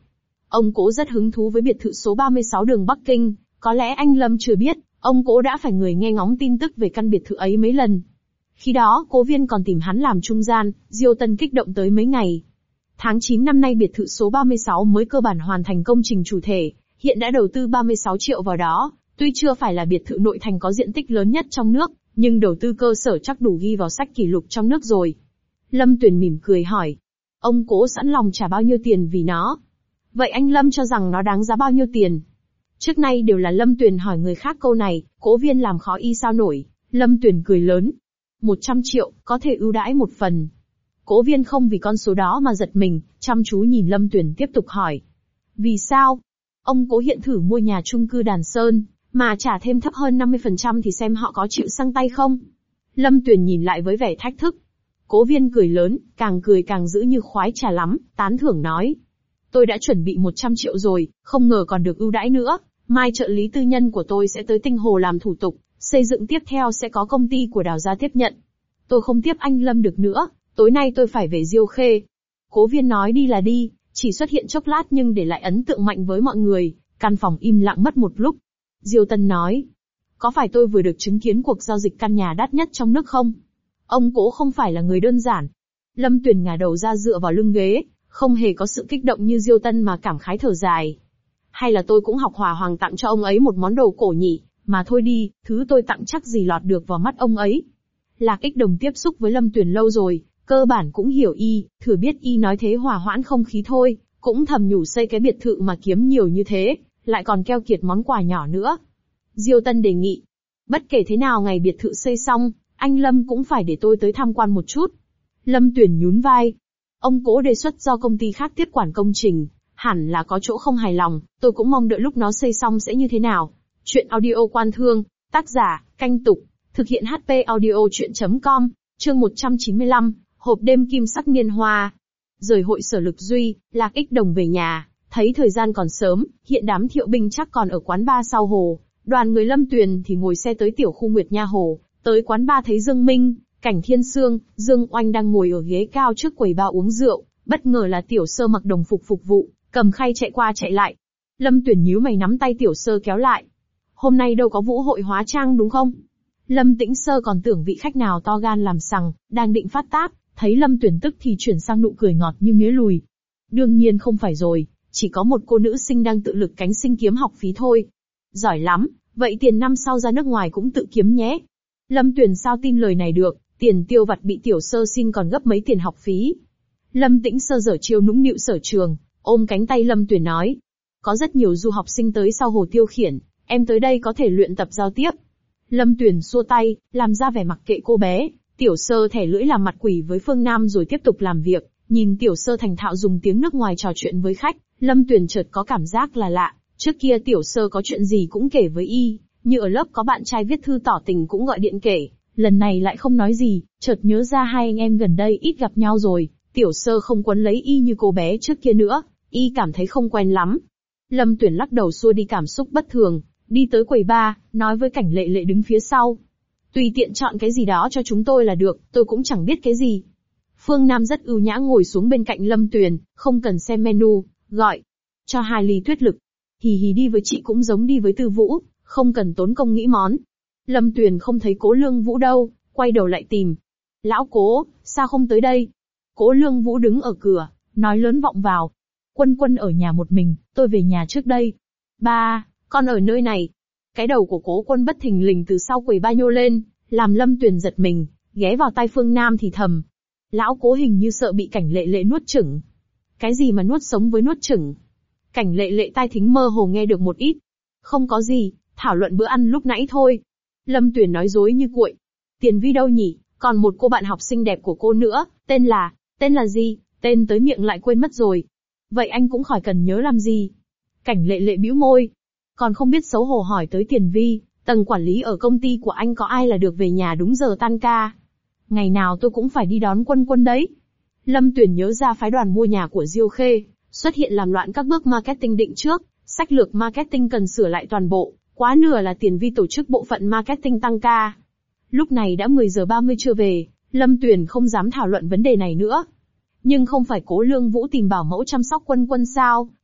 Ông Cố rất hứng thú với biệt thự số ba mươi sáu đường Bắc Kinh, có lẽ anh Lâm chưa biết, ông Cố đã phải người nghe ngóng tin tức về căn biệt thự ấy mấy lần. Khi đó, Cố Viên còn tìm hắn làm trung gian, Diêu Tân kích động tới mấy ngày. Tháng chín năm nay biệt thự số ba mươi sáu mới cơ bản hoàn thành công trình chủ thể, hiện đã đầu tư ba mươi sáu triệu vào đó, tuy chưa phải là biệt thự nội thành có diện tích lớn nhất trong nước, nhưng đầu tư cơ sở chắc đủ ghi vào sách kỷ lục trong nước rồi. Lâm Tuyền mỉm cười hỏi, ông Cố sẵn lòng trả bao nhiêu tiền vì nó? Vậy anh Lâm cho rằng nó đáng giá bao nhiêu tiền? Trước nay đều là Lâm Tuyền hỏi người khác câu này, Cố Viên làm khó y sao nổi. Lâm Tuyền cười lớn. một trăm triệu, có thể ưu đãi một phần. Cố Viên không vì con số đó mà giật mình, chăm chú nhìn Lâm Tuyền tiếp tục hỏi. Vì sao? Ông Cố hiện thử mua nhà chung cư Đàn Sơn, mà trả thêm thấp hơn năm mươi phần trăm thì xem họ có chịu sang tay không? Lâm Tuyền nhìn lại với vẻ thách thức. Cố Viên cười lớn, càng cười càng giữ như khoái trà lắm, tán thưởng nói. Tôi đã chuẩn bị một trăm triệu rồi, không ngờ còn được ưu đãi nữa. Mai trợ lý tư nhân của tôi sẽ tới Tinh Hồ làm thủ tục, xây dựng tiếp theo sẽ có công ty của Đào gia tiếp nhận. Tôi không tiếp anh Lâm được nữa, tối nay tôi phải về Diêu Khê. Cố Viên nói đi là đi, chỉ xuất hiện chốc lát nhưng để lại ấn tượng mạnh với mọi người, căn phòng im lặng mất một lúc. Diêu Tân nói, có phải tôi vừa được chứng kiến cuộc giao dịch căn nhà đắt nhất trong nước không? Ông Cố không phải là người đơn giản. Lâm Tuyền ngả đầu ra dựa vào lưng ghế, không hề có sự kích động như Diêu Tân mà cảm khái thở dài. Hay là tôi cũng học Hòa Hoàng tặng cho ông ấy một món đồ cổ nhỉ, mà thôi đi, thứ tôi tặng chắc gì lọt được vào mắt ông ấy. Lạc Ích Đồng tiếp xúc với Lâm Tuyền lâu rồi, cơ bản cũng hiểu y, thừa biết y nói thế hòa hoãn không khí thôi, cũng thầm nhủ xây cái biệt thự mà kiếm nhiều như thế, lại còn keo kiệt món quà nhỏ nữa. Diêu Tân đề nghị, bất kể thế nào ngày biệt thự xây xong, anh Lâm cũng phải để tôi tới tham quan một chút. Lâm Tuyền nhún vai. Ông Cố đề xuất do công ty khác tiếp quản công trình, hẳn là có chỗ không hài lòng, tôi cũng mong đợi lúc nó xây xong sẽ như thế nào. Chuyện audio Quan Thương, tác giả, Canh Tục, thực hiện hát pê audio chuyện chấm com, chương một trăm chín mươi lăm, hộp đêm kim sắc niên hoa. Rời hội sở Lực Duy, Lạc Ích Đồng về nhà, thấy thời gian còn sớm, hiện đám Thiệu binh chắc còn ở quán bar sau hồ, đoàn người Lâm Tuyền thì ngồi xe tới tiểu khu Nguyệt Nha Hồ, tới quán bar thấy Dương Minh, Cảnh Thiên Sương, Dương Oanh đang ngồi ở ghế cao trước quầy bar uống rượu, bất ngờ là Tiểu Sơ mặc đồng phục phục vụ, cầm khay chạy qua chạy lại. Lâm Tuyền nhíu mày nắm tay Tiểu Sơ kéo lại. Hôm nay đâu có vũ hội hóa trang đúng không? Lâm Tĩnh Sơ còn tưởng vị khách nào to gan làm sằng, đang định phát tác, thấy Lâm Tuyền tức thì chuyển sang nụ cười ngọt như mía lùi. Đương nhiên không phải rồi, chỉ có một cô nữ sinh đang tự lực cánh sinh kiếm học phí thôi. Giỏi lắm, vậy tiền năm sau ra nước ngoài cũng tự kiếm nhé. Lâm Tuyền sao tin lời này được, tiền tiêu vặt bị Tiểu Sơ xin còn gấp mấy tiền học phí. Lâm Tĩnh Sơ giở chiêu nũng nịu sở trường, ôm cánh tay Lâm Tuyền nói. Có rất nhiều du học sinh tới sau hồ tiêu khiển, em tới đây có thể luyện tập giao tiếp. Lâm Tuyền xua tay, làm ra vẻ mặc kệ cô bé. Tiểu Sơ thẻ lưỡi làm mặt quỷ với Phương Nam rồi tiếp tục làm việc, nhìn Tiểu Sơ thành thạo dùng tiếng nước ngoài trò chuyện với khách, Lâm Tuyền chợt có cảm giác là lạ. Trước kia Tiểu Sơ có chuyện gì cũng kể với y, như ở lớp có bạn trai viết thư tỏ tình cũng gọi điện kể, lần này lại không nói gì, chợt nhớ ra hai anh em gần đây ít gặp nhau rồi, Tiểu Sơ không quấn lấy y như cô bé trước kia nữa, y cảm thấy không quen lắm. Lâm Tuyền lắc đầu xua đi cảm xúc bất thường, đi tới quầy bar, nói với Cảnh Lệ Lệ đứng phía sau. Tùy tiện chọn cái gì đó cho chúng tôi là được, tôi cũng chẳng biết cái gì. Phương Nam rất ưu nhã ngồi xuống bên cạnh Lâm Tuyền, không cần xem menu, gọi. Cho hai ly tuyết lực. Hì hì đi với chị cũng giống đi với Tư Vũ, không cần tốn công nghĩ món. Lâm Tuyền không thấy Cố Lương Vũ đâu, quay đầu lại tìm. Lão Cố, sao không tới đây? Cố Lương Vũ đứng ở cửa, nói lớn vọng vào. Quân Quân ở nhà một mình, tôi về nhà trước đây. Ba, con ở nơi này. Cái đầu của Cố Quân bất thình lình từ sau quầy ba nhô lên, làm Lâm Tuyền giật mình, ghé vào tai Phương Nam thì thầm. Lão Cố hình như sợ bị Cảnh Lệ Lệ nuốt chửng. Cái gì mà nuốt sống với nuốt chửng? Cảnh Lệ Lệ tai thính mơ hồ nghe được một ít. Không có gì, thảo luận bữa ăn lúc nãy thôi. Lâm Tuyền nói dối như cuội. Tiền Vi đâu nhỉ? Còn một cô bạn học xinh đẹp của cô nữa, tên là, tên là gì? Tên tới miệng lại quên mất rồi. Vậy anh cũng khỏi cần nhớ làm gì. Cảnh Lệ Lệ bĩu môi. Còn không biết xấu hổ hỏi tới Tiền Vi, tầng quản lý ở công ty của anh có ai là được về nhà đúng giờ tan ca? Ngày nào tôi cũng phải đi đón Quân Quân đấy. Lâm Tuyền nhớ ra phái đoàn mua nhà của Diêu Khê, xuất hiện làm loạn các bước marketing định trước, sách lược marketing cần sửa lại toàn bộ, quá nửa là Tiền Vi tổ chức bộ phận marketing tăng ca. Lúc này đã mười giờ ba mươi chưa về, Lâm Tuyền không dám thảo luận vấn đề này nữa. Nhưng không phải Cố Lương Vũ tìm bảo mẫu chăm sóc Quân Quân sao,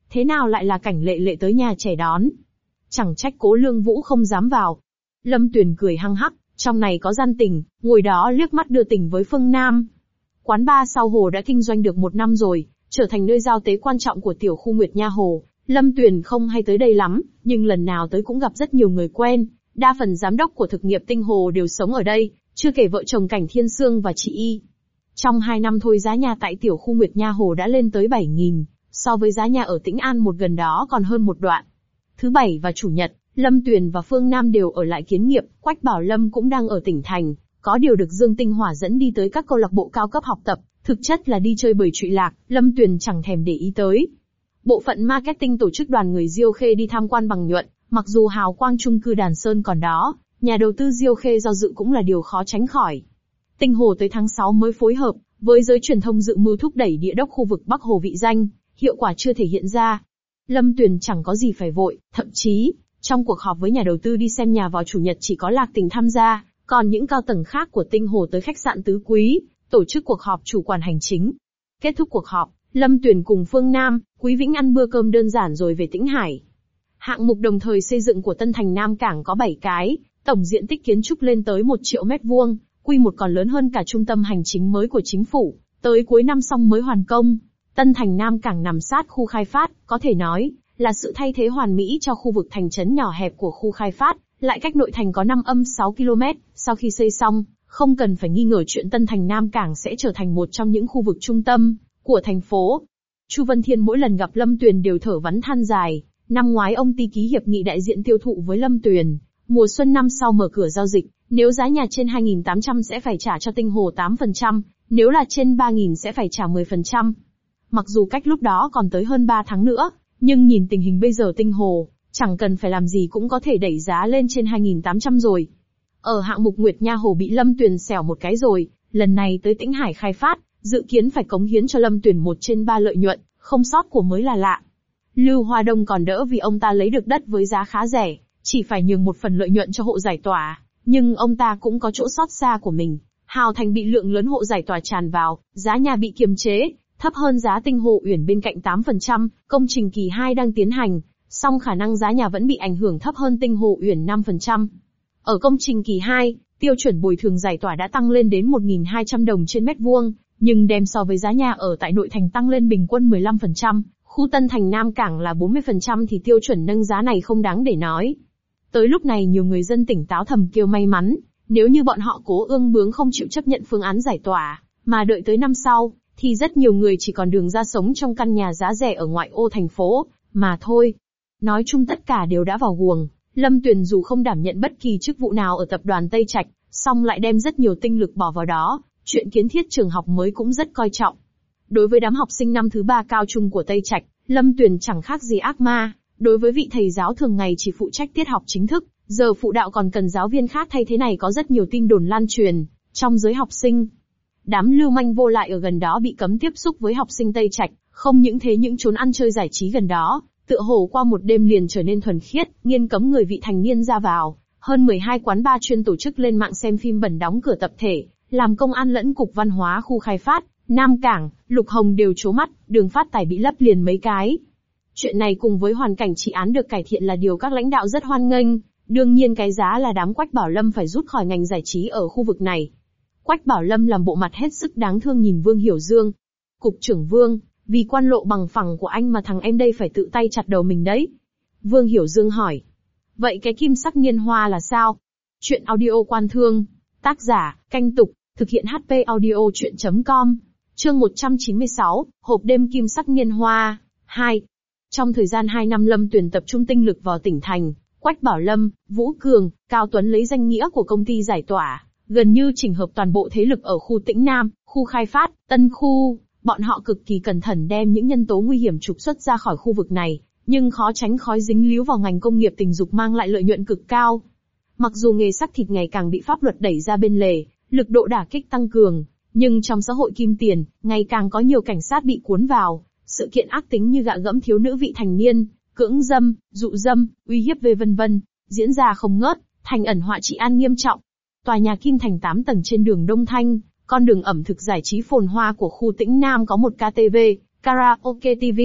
thế nào lại là cảnh Lệ Lệ tới nhà trẻ đón? Chẳng trách Cố Lương Vũ không dám vào. Lâm Tuyền cười hăng hắc, trong này có gian tình, ngồi đó liếc mắt đưa tình với Phương Nam. Quán bar sau hồ đã kinh doanh được một năm rồi, trở thành nơi giao tế quan trọng của tiểu khu Nguyệt Nha Hồ. Lâm Tuyền không hay tới đây lắm, nhưng lần nào tới cũng gặp rất nhiều người quen, đa phần giám đốc của thực nghiệp Tinh Hồ đều sống ở đây, chưa kể vợ chồng Cảnh Thiên Sương và chị Y. Trong hai năm thôi giá nhà tại tiểu khu Nguyệt Nha Hồ đã lên tới bảy nghìn, so với giá nhà ở Tĩnh An một gần đó còn hơn một đoạn. Thứ bảy và chủ nhật, Lâm Tuyền và Phương Nam đều ở lại Kiến Nghiệp, Quách Bảo Lâm cũng đang ở tỉnh thành, có điều được Dương Tinh Hỏa dẫn đi tới các câu lạc bộ cao cấp học tập, thực chất là đi chơi bời trụy lạc, Lâm Tuyền chẳng thèm để ý tới. Bộ phận marketing tổ chức đoàn người Diêu Khê đi tham quan bằng nhuận, mặc dù hào quang chung cư Đàn Sơn còn đó, nhà đầu tư Diêu Khê do dự cũng là điều khó tránh khỏi. Tinh Hồ tới tháng sáu mới phối hợp với giới truyền thông dự mưu thúc đẩy địa đốc khu vực Bắc Hồ vị danh, hiệu quả chưa thể hiện ra. Lâm Tuyền chẳng có gì phải vội, thậm chí, trong cuộc họp với nhà đầu tư đi xem nhà vào chủ nhật chỉ có Lạc Tình tham gia, còn những cao tầng khác của Tinh Hồ tới khách sạn Tứ Quý, tổ chức cuộc họp chủ quản hành chính. Kết thúc cuộc họp, Lâm Tuyền cùng Phương Nam, Quý Vĩnh ăn bữa cơm đơn giản rồi về Tĩnh Hải. Hạng mục đồng thời xây dựng của Tân Thành Nam Cảng có bảy cái, tổng diện tích kiến trúc lên tới một triệu mét vuông, quy một còn lớn hơn cả trung tâm hành chính mới của chính phủ, tới cuối năm xong mới hoàn công. Tân Thành Nam Cảng nằm sát khu khai phát, có thể nói là sự thay thế hoàn mỹ cho khu vực thành trấn nhỏ hẹp của khu khai phát, lại cách nội thành có năm âm sáu ki lô mét, sau khi xây xong, không cần phải nghi ngờ chuyện Tân Thành Nam Cảng sẽ trở thành một trong những khu vực trung tâm của thành phố. Chu Vân Thiên mỗi lần gặp Lâm Tuyền đều thở vắn than dài, năm ngoái ông ty ký hiệp nghị đại diện tiêu thụ với Lâm Tuyền, mùa xuân năm sau mở cửa giao dịch, nếu giá nhà trên hai nghìn tám trăm sẽ phải trả cho Tinh Hồ tám phần trăm, nếu là trên ba nghìn sẽ phải trả mười phần trăm. Mặc dù cách lúc đó còn tới hơn ba tháng nữa, nhưng nhìn tình hình bây giờ Tinh Hồ, chẳng cần phải làm gì cũng có thể đẩy giá lên trên hai nghìn tám trăm rồi. Ở hạng mục Nguyệt Nha Hồ bị Lâm Tuyền xẻo một cái rồi, lần này tới Tĩnh Hải khai phát, dự kiến phải cống hiến cho Lâm Tuyền một trên ba lợi nhuận, không sót của mới là lạ. Lưu Hoa Đông còn đỡ vì ông ta lấy được đất với giá khá rẻ, chỉ phải nhường một phần lợi nhuận cho hộ giải tỏa, nhưng ông ta cũng có chỗ sót xa của mình. Hào Thành bị lượng lớn hộ giải tỏa tràn vào, giá nhà bị kiềm chế, thấp hơn giá Tinh Hồ Uyển bên cạnh tám phần trăm, công trình kỳ hai đang tiến hành, song khả năng giá nhà vẫn bị ảnh hưởng thấp hơn Tinh Hồ Uyển năm phần trăm. Ở công trình kỳ hai, tiêu chuẩn bồi thường giải tỏa đã tăng lên đến một nghìn hai trăm đồng trên mét vuông, nhưng đem so với giá nhà ở tại nội thành tăng lên bình quân mười lăm phần trăm, khu Tân Thành Nam Cảng là bốn mươi phần trăm thì tiêu chuẩn nâng giá này không đáng để nói. Tới lúc này nhiều người dân tỉnh táo thầm kêu may mắn, nếu như bọn họ cố ương bướng không chịu chấp nhận phương án giải tỏa, mà đợi tới năm sau, thì rất nhiều người chỉ còn đường ra sống trong căn nhà giá rẻ ở ngoại ô thành phố, mà thôi. Nói chung tất cả đều đã vào guồng, Lâm Tuyền dù không đảm nhận bất kỳ chức vụ nào ở tập đoàn Tây Trạch, song lại đem rất nhiều tinh lực bỏ vào đó, chuyện kiến thiết trường học mới cũng rất coi trọng. Đối với đám học sinh năm thứ ba cao trung của Tây Trạch, Lâm Tuyền chẳng khác gì ác ma, đối với vị thầy giáo thường ngày chỉ phụ trách tiết học chính thức, giờ phụ đạo còn cần giáo viên khác thay thế này có rất nhiều tin đồn lan truyền trong giới học sinh. Đám lưu manh vô lại ở gần đó bị cấm tiếp xúc với học sinh Tây Trạch, không những thế những chốn ăn chơi giải trí gần đó, tựa hồ qua một đêm liền trở nên thuần khiết, nghiêm cấm người vị thành niên ra vào, hơn mười hai quán bar chuyên tổ chức lên mạng xem phim bẩn đóng cửa tập thể, làm công an lẫn cục văn hóa khu khai phát, Nam Cảng, Lục Hồng đều trố mắt, đường phát tài bị lấp liền mấy cái. Chuyện này cùng với hoàn cảnh trị án được cải thiện là điều các lãnh đạo rất hoan nghênh, đương nhiên cái giá là đám Quách Bảo Lâm phải rút khỏi ngành giải trí ở khu vực này. Quách Bảo Lâm làm bộ mặt hết sức đáng thương nhìn Vương Hiểu Dương. Cục trưởng Vương, vì quan lộ bằng phẳng của anh mà thằng em đây phải tự tay chặt đầu mình đấy. Vương Hiểu Dương hỏi. Vậy cái kim sắc niên hoa là sao? Chuyện audio quan thương. Tác giả, Canh Tục, thực hiện hát pê audio chuyện chấm com. Chương một trăm chín mươi sáu, hộp đêm kim sắc niên hoa. hai. Trong thời gian hai năm Lâm Tuyền tập trung tinh lực vào tỉnh thành, Quách Bảo Lâm, Vũ Cường, Cao Tuấn lấy danh nghĩa của công ty giải tỏa, gần như chỉnh hợp toàn bộ thế lực ở khu Tĩnh Nam, khu khai phát, Tân Khu. Bọn họ cực kỳ cẩn thận đem những nhân tố nguy hiểm trục xuất ra khỏi khu vực này, nhưng khó tránh khỏi dính líu vào ngành công nghiệp tình dục mang lại lợi nhuận cực cao. Mặc dù nghề sắc thịt ngày càng bị pháp luật đẩy ra bên lề, lực độ đả kích tăng cường, nhưng trong xã hội kim tiền, ngày càng có nhiều cảnh sát bị cuốn vào, sự kiện ác tính như gạ gẫm thiếu nữ vị thành niên, cưỡng dâm, dụ dâm, uy hiếp về vân vân, diễn ra không ngớt, thành ẩn họa trị an nghiêm trọng. Tòa nhà Kim Thành tám tầng trên đường Đông Thanh, con đường ẩm thực giải trí phồn hoa của khu Tĩnh Nam có một ca tê vê, karaoke ti vi,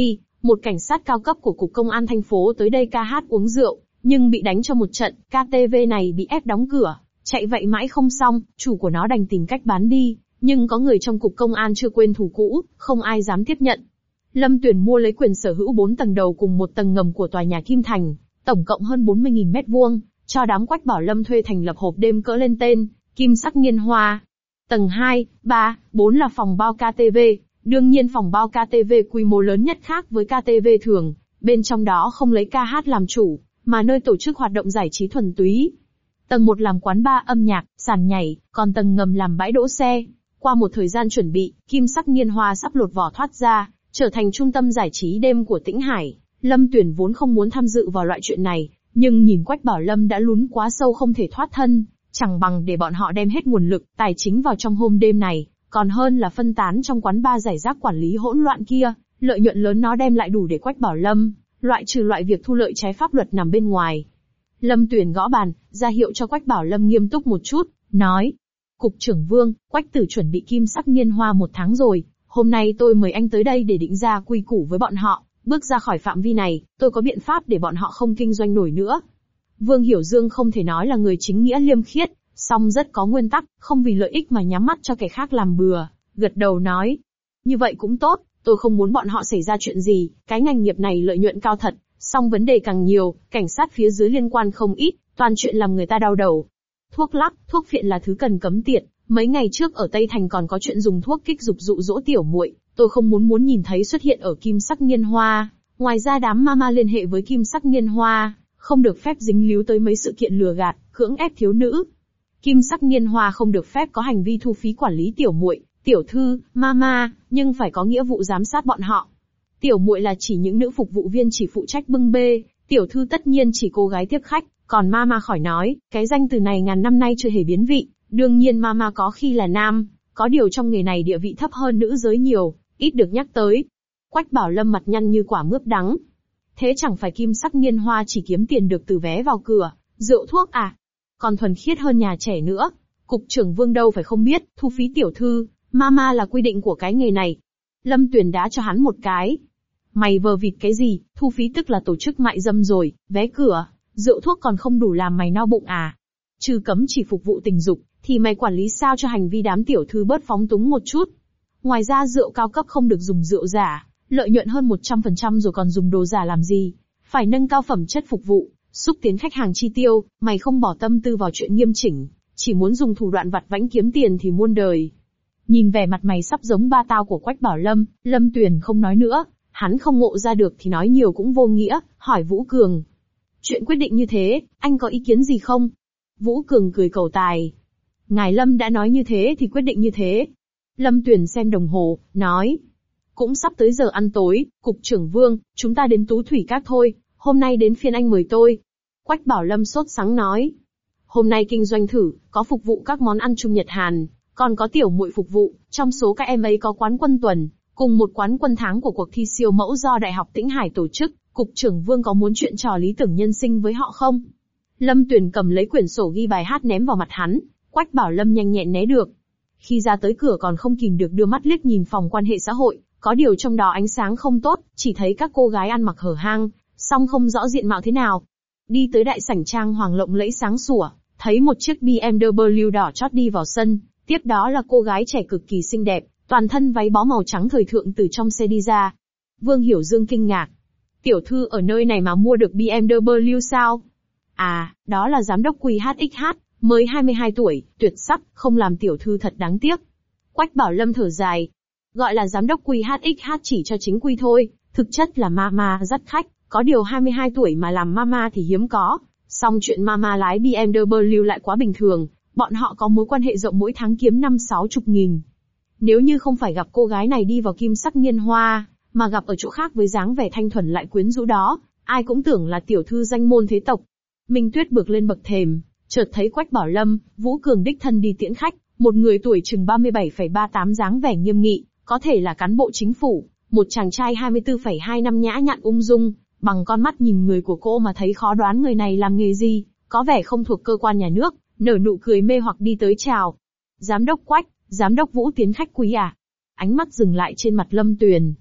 Một cảnh sát cao cấp của Cục Công an thành phố tới đây ca hát uống rượu, nhưng bị đánh cho một trận, ca tê vê này bị ép đóng cửa, chạy vậy mãi không xong, chủ của nó đành tìm cách bán đi, nhưng có người trong Cục Công an chưa quên thù cũ, không ai dám tiếp nhận. Lâm Tuyền mua lấy quyền sở hữu bốn tầng đầu cùng một tầng ngầm của tòa nhà Kim Thành, tổng cộng hơn bốn mươi nghìn mét vuông, cho đám Quách Bảo Lâm thuê thành lập hộp đêm cỡ lên tên, Kim Sắc Niên Hoa. Tầng hai, ba, bốn là phòng bao ca tê vê, đương nhiên phòng bao ca tê vê quy mô lớn nhất khác với ca tê vê thường, bên trong đó không lấy ca hát làm chủ, mà nơi tổ chức hoạt động giải trí thuần túy. Tầng một làm quán bar âm nhạc, sàn nhảy, còn tầng ngầm làm bãi đỗ xe. Qua một thời gian chuẩn bị, Kim Sắc Niên Hoa sắp lột vỏ thoát ra, trở thành trung tâm giải trí đêm của Tĩnh Hải. Lâm Tuyền vốn không muốn tham dự vào loại chuyện này, nhưng nhìn Quách Bảo Lâm đã lún quá sâu không thể thoát thân, chẳng bằng để bọn họ đem hết nguồn lực, tài chính vào trong hôm đêm này, còn hơn là phân tán trong quán bar giải rác quản lý hỗn loạn kia, lợi nhuận lớn nó đem lại đủ để Quách Bảo Lâm loại trừ loại việc thu lợi trái pháp luật nằm bên ngoài. Lâm Tuyền gõ bàn, ra hiệu cho Quách Bảo Lâm nghiêm túc một chút, nói: Cục trưởng Vương, Quách Tử chuẩn bị Kim Sắc Niên Hoa một tháng rồi, hôm nay tôi mời anh tới đây để định ra quy củ với bọn họ, bước ra khỏi phạm vi này, tôi có biện pháp để bọn họ không kinh doanh nổi nữa. Vương Hiểu Dương không thể nói là người chính nghĩa liêm khiết, song rất có nguyên tắc, không vì lợi ích mà nhắm mắt cho kẻ khác làm bừa, gật đầu nói: Như vậy cũng tốt, tôi không muốn bọn họ xảy ra chuyện gì, cái ngành nghiệp này lợi nhuận cao thật, song vấn đề càng nhiều, cảnh sát phía dưới liên quan không ít, toàn chuyện làm người ta đau đầu. Thuốc lắc, thuốc phiện là thứ cần cấm tiệt, mấy ngày trước ở Tây Thành còn có chuyện dùng thuốc kích dục dụ dỗ tiểu muội, tôi không muốn muốn nhìn thấy xuất hiện ở Kim Sắc Niên Hoa. Ngoài ra đám mama liên hệ với Kim Sắc Niên Hoa, không được phép dính líu tới mấy sự kiện lừa gạt, cưỡng ép thiếu nữ. Kim Sắc Niên Hoa không được phép có hành vi thu phí quản lý tiểu muội, tiểu thư, mama, nhưng phải có nghĩa vụ giám sát bọn họ. Tiểu muội là chỉ những nữ phục vụ viên chỉ phụ trách bưng bê, tiểu thư tất nhiên chỉ cô gái tiếp khách, còn mama khỏi nói, cái danh từ này ngàn năm nay chưa hề biến vị, đương nhiên mama có khi là nam, có điều trong nghề này địa vị thấp hơn nữ giới nhiều, ít được nhắc tới. Quách Bảo Lâm mặt nhăn như quả mướp đắng. Thế chẳng phải Kim Sắc Niên Hoa chỉ kiếm tiền được từ vé vào cửa, rượu thuốc à? Còn thuần khiết hơn nhà trẻ nữa. Cục trưởng Vương đâu phải không biết, thu phí tiểu thư, mama là quy định của cái nghề này. Lâm Tuyền đá cho hắn một cái. Mày vờ vịt cái gì, thu phí tức là tổ chức mại dâm rồi, vé cửa, rượu thuốc còn không đủ làm mày no bụng à? Trừ cấm chỉ phục vụ tình dục, thì mày quản lý sao cho hành vi đám tiểu thư bớt phóng túng một chút. Ngoài ra rượu cao cấp không được dùng rượu giả, lợi nhuận hơn một trăm phần trăm rồi còn dùng đồ giả làm gì? Phải nâng cao phẩm chất phục vụ, xúc tiến khách hàng chi tiêu, mày không bỏ tâm tư vào chuyện nghiêm chỉnh, chỉ muốn dùng thủ đoạn vặt vãnh kiếm tiền thì muôn đời. Nhìn vẻ mặt mày sắp giống ba tao của Quách Bảo Lâm, Lâm Tuyền không nói nữa, hắn không ngộ ra được thì nói nhiều cũng vô nghĩa, hỏi Vũ Cường. Chuyện quyết định như thế, anh có ý kiến gì không? Vũ Cường cười cầu tài. Ngài Lâm đã nói như thế thì quyết định như thế. Lâm Tuyền xem đồng hồ, nói. Cũng sắp tới giờ ăn tối, Cục trưởng Vương, chúng ta đến Tú Thủy Các thôi, hôm nay đến phiên anh mời tôi. Quách Bảo Lâm sốt sắng nói. Hôm nay kinh doanh thử, có phục vụ các món ăn Trung Nhật Hàn, còn có tiểu muội phục vụ, trong số các em ấy có quán quân tuần, cùng một quán quân tháng của cuộc thi siêu mẫu do Đại học Tĩnh Hải tổ chức, Cục trưởng Vương có muốn chuyện trò lý tưởng nhân sinh với họ không? Lâm Tuyền cầm lấy quyển sổ ghi bài hát ném vào mặt hắn, Quách Bảo Lâm nhanh nhẹn né được. Khi ra tới cửa còn không kìm được đưa mắt liếc nhìn phòng quan hệ xã hội, có điều trong đó ánh sáng không tốt, chỉ thấy các cô gái ăn mặc hở hang, song không rõ diện mạo thế nào. Đi tới đại sảnh trang hoàng lộng lẫy sáng sủa, thấy một chiếc bê em vê đỏ chót đi vào sân, tiếp đó là cô gái trẻ cực kỳ xinh đẹp, toàn thân váy bó màu trắng thời thượng từ trong xe đi ra. Vương Hiểu Dương kinh ngạc. Tiểu thư ở nơi này mà mua được bê em vê sao? À, đó là giám đốc quy hát ích hát, mới hai mươi hai tuổi, tuyệt sắc, không làm tiểu thư thật đáng tiếc. Quách Bảo Lâm thở dài. Gọi là giám đốc quy hát ích hát chỉ cho chính quy thôi, thực chất là mama dắt khách, có điều hai mươi hai tuổi mà làm mama thì hiếm có. Song chuyện mama lái bê em vê lại quá bình thường, bọn họ có mối quan hệ rộng mỗi tháng kiếm năm sáu chục nghìn. Nếu như không phải gặp cô gái này đi vào Kim Sắc Niên Hoa, mà gặp ở chỗ khác với dáng vẻ thanh thuần lại quyến rũ đó, ai cũng tưởng là tiểu thư danh môn thế tộc. Minh Tuyết bước lên bậc thềm, chợt thấy Quách Bảo Lâm, Vũ Cường đích thân đi tiễn khách, một người tuổi chừng ba mươi bảy phẩy ba tám dáng vẻ nghiêm nghị, có thể là cán bộ chính phủ, một chàng trai hai mươi tư phẩy hai năm nhã nhặn ung dung, bằng con mắt nhìn người của cô mà thấy khó đoán người này làm nghề gì, có vẻ không thuộc cơ quan nhà nước, nở nụ cười mê hoặc đi tới chào. Giám đốc Quách, giám đốc Vũ tiến khách quý à? Ánh mắt dừng lại trên mặt Lâm Tuyền.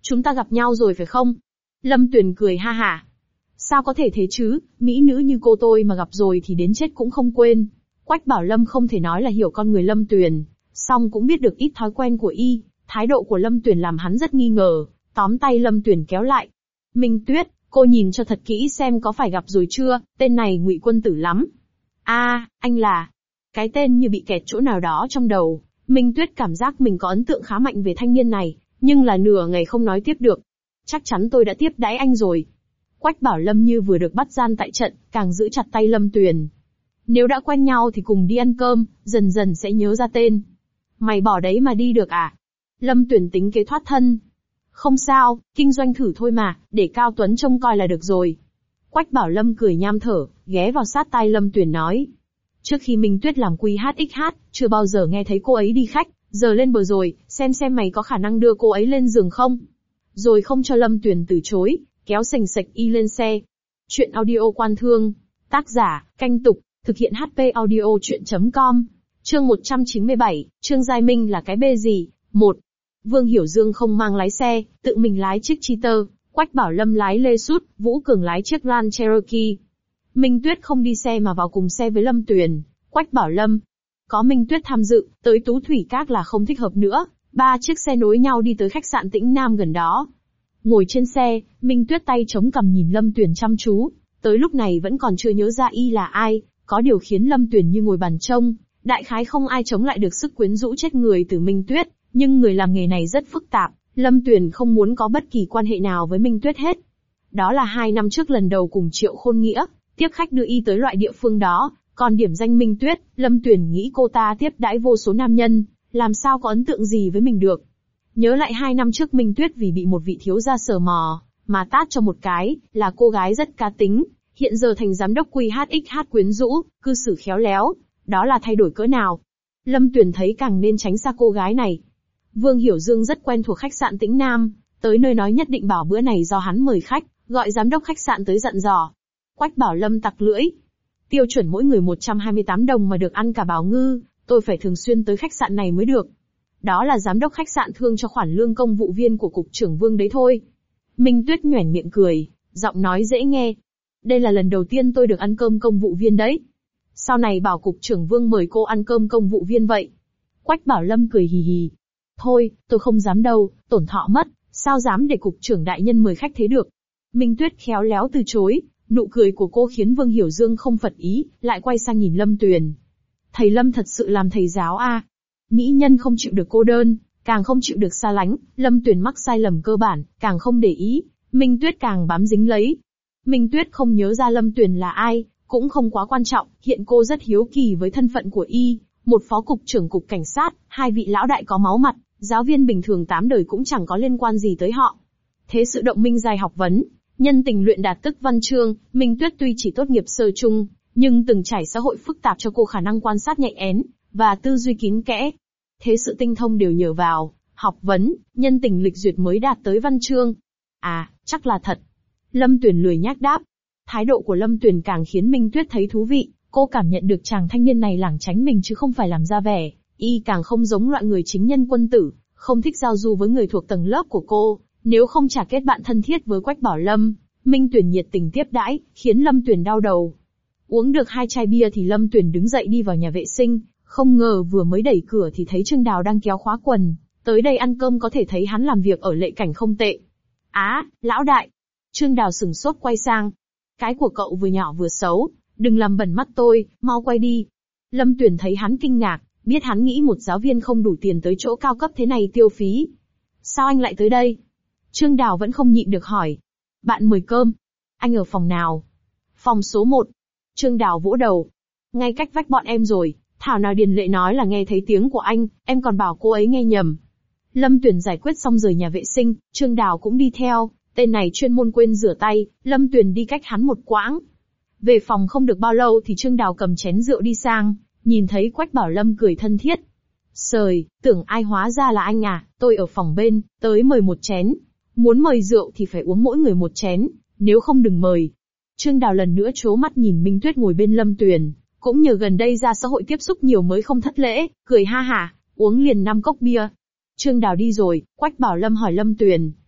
Chúng ta gặp nhau rồi phải không? Lâm Tuyền cười ha hả. Sao có thể thế chứ, mỹ nữ như cô tôi mà gặp rồi thì đến chết cũng không quên. Quách Bảo Lâm không thể nói là hiểu con người Lâm Tuyền, song cũng biết được ít thói quen của y, thái độ của Lâm Tuyền làm hắn rất nghi ngờ, tóm tay Lâm Tuyền kéo lại. Minh Tuyết, cô nhìn cho thật kỹ xem có phải gặp rồi chưa, tên này Ngụy Quân Tử lắm. A, à, anh là... Cái tên như bị kẹt chỗ nào đó trong đầu, Minh Tuyết cảm giác mình có ấn tượng khá mạnh về thanh niên này, nhưng là nửa ngày không nói tiếp được. Chắc chắn tôi đã tiếp đãi anh rồi. Quách Bảo Lâm như vừa được bắt gian tại trận, càng giữ chặt tay Lâm Tuyền. Nếu đã quen nhau thì cùng đi ăn cơm, dần dần sẽ nhớ ra tên. Mày bỏ đấy mà đi được à? Lâm Tuyền tính kế thoát thân. Không sao, kinh doanh thử thôi mà, để Cao Tuấn trông coi là được rồi. Quách Bảo Lâm cười nham thở, ghé vào sát tai Lâm Tuyền nói. Trước khi Minh Tuyết làm quy hát ích hát, chưa bao giờ nghe thấy cô ấy đi khách, giờ lên bờ rồi, xem xem mày có khả năng đưa cô ấy lên giường không? Rồi không cho Lâm Tuyền từ chối, kéo sành sạch y lên xe. Chuyện audio Quan Thương. Tác giả, Canh Tục, thực hiện hát pê audio chuyện chấm com. Chương một trăm chín mươi bảy, Trương Giai Minh là cái bê gì? một. Vương Hiểu Dương không mang lái xe, tự mình lái chiếc Cheater, Quách Bảo Lâm lái Lexus, Vũ Cường lái chiếc Grand Cherokee. Minh Tuyết không đi xe mà vào cùng xe với Lâm Tuyền, Quách Bảo Lâm. Có Minh Tuyết tham dự, tới Tú Thủy Các là không thích hợp nữa, ba chiếc xe nối nhau đi tới khách sạn Tĩnh Nam gần đó. Ngồi trên xe, Minh Tuyết tay chống cằm nhìn Lâm Tuyền chăm chú, tới lúc này vẫn còn chưa nhớ ra y là ai, có điều khiến Lâm Tuyền như ngồi bàn trông, đại khái không ai chống lại được sức quyến rũ chết người từ Minh Tuyết, nhưng người làm nghề này rất phức tạp, Lâm Tuyền không muốn có bất kỳ quan hệ nào với Minh Tuyết hết. Đó là hai năm trước lần đầu cùng Triệu Khôn Nghĩa, tiếp khách đưa y tới loại địa phương đó, còn điểm danh Minh Tuyết, Lâm Tuyền nghĩ cô ta tiếp đãi vô số nam nhân, làm sao có ấn tượng gì với mình được. Nhớ lại hai năm trước Minh Tuyết vì bị một vị thiếu gia sờ mò, mà tát cho một cái, là cô gái rất cá tính, hiện giờ thành giám đốc quy hát ích hát quyến rũ, cư xử khéo léo, đó là thay đổi cỡ nào. Lâm Tuyền thấy càng nên tránh xa cô gái này. Vương Hiểu Dương rất quen thuộc khách sạn Tĩnh Nam, tới nơi nói nhất định bảo bữa này do hắn mời khách, gọi giám đốc khách sạn tới dặn dò. Quách Bảo Lâm tặc lưỡi. Tiêu chuẩn mỗi người một trăm hai mươi tám đồng mà được ăn cả bào ngư, tôi phải thường xuyên tới khách sạn này mới được. Đó là giám đốc khách sạn thương cho khoản lương công vụ viên của cục trưởng Vương đấy thôi. Minh Tuyết nhoẻn miệng cười, giọng nói dễ nghe. Đây là lần đầu tiên tôi được ăn cơm công vụ viên đấy. Sau này bảo cục trưởng Vương mời cô ăn cơm công vụ viên vậy. Quách Bảo Lâm cười hì hì. Thôi, tôi không dám đâu, tổn thọ mất, sao dám để cục trưởng đại nhân mời khách thế được. Minh Tuyết khéo léo từ chối, nụ cười của cô khiến Vương Hiểu Dương không phật ý, lại quay sang nhìn Lâm Tuyền. Thầy Lâm thật sự làm thầy giáo a. À? Mỹ nhân không chịu được cô đơn, càng không chịu được xa lánh, Lâm Tuyền mắc sai lầm cơ bản, càng không để ý, Minh Tuyết càng bám dính lấy. Minh Tuyết không nhớ ra Lâm Tuyền là ai, cũng không quá quan trọng, hiện cô rất hiếu kỳ với thân phận của y, một phó cục trưởng cục cảnh sát, hai vị lão đại có máu mặt, giáo viên bình thường tám đời cũng chẳng có liên quan gì tới họ. Thế sự động minh dài học vấn, nhân tình luyện đạt tức văn chương, Minh Tuyết tuy chỉ tốt nghiệp sơ trung, nhưng từng trải xã hội phức tạp cho cô khả năng quan sát nhạy én, và tư duy kín kẽ. Thế sự tinh thông đều nhờ vào học vấn, nhân tình lịch duyệt mới đạt tới văn chương. À, chắc là thật. Lâm Tuyền lười nhác đáp. Thái độ của Lâm Tuyền càng khiến Minh Tuyết thấy thú vị, cô cảm nhận được chàng thanh niên này lảng tránh mình chứ không phải làm ra vẻ, y càng không giống loại người chính nhân quân tử, không thích giao du với người thuộc tầng lớp của cô, nếu không chả kết bạn thân thiết với Quách Bảo Lâm. Minh Tuyền nhiệt tình tiếp đãi, khiến Lâm Tuyền đau đầu. Uống được hai chai bia thì Lâm Tuyền đứng dậy đi vào nhà vệ sinh, không ngờ vừa mới đẩy cửa thì thấy Trương Đào đang kéo khóa quần, tới đây ăn cơm có thể thấy hắn làm việc ở Lệ Cảnh không tệ. Á, lão đại. Trương Đào sửng sốt quay sang. Cái của cậu vừa nhỏ vừa xấu, đừng làm bẩn mắt tôi, mau quay đi. Lâm Tuyền thấy hắn kinh ngạc, biết hắn nghĩ một giáo viên không đủ tiền tới chỗ cao cấp thế này tiêu phí. Sao anh lại tới đây? Trương Đào vẫn không nhịn được hỏi. Bạn mời cơm. Anh ở phòng nào? Phòng số một. Trương Đào vỗ đầu. Ngay cách vách bọn em rồi, thảo nào Điền Lệ nói là nghe thấy tiếng của anh, em còn bảo cô ấy nghe nhầm. Lâm Tuyền giải quyết xong rời nhà vệ sinh, Trương Đào cũng đi theo, tên này chuyên môn quên rửa tay, Lâm Tuyền đi cách hắn một quãng. Về phòng không được bao lâu thì Trương Đào cầm chén rượu đi sang, nhìn thấy Quách Bảo Lâm cười thân thiết. Sời, tưởng ai hóa ra là anh à, tôi ở phòng bên, tới mời một chén. Muốn mời rượu thì phải uống mỗi người một chén, nếu không đừng mời. Trương Đào lần nữa trố mắt nhìn Minh Tuyết ngồi bên Lâm Tuyền, cũng nhờ gần đây ra xã hội tiếp xúc nhiều mới không thất lễ, cười ha hả, uống liền năm cốc bia. Trương Đào đi rồi, Quách Bảo Lâm hỏi Lâm Tuyền.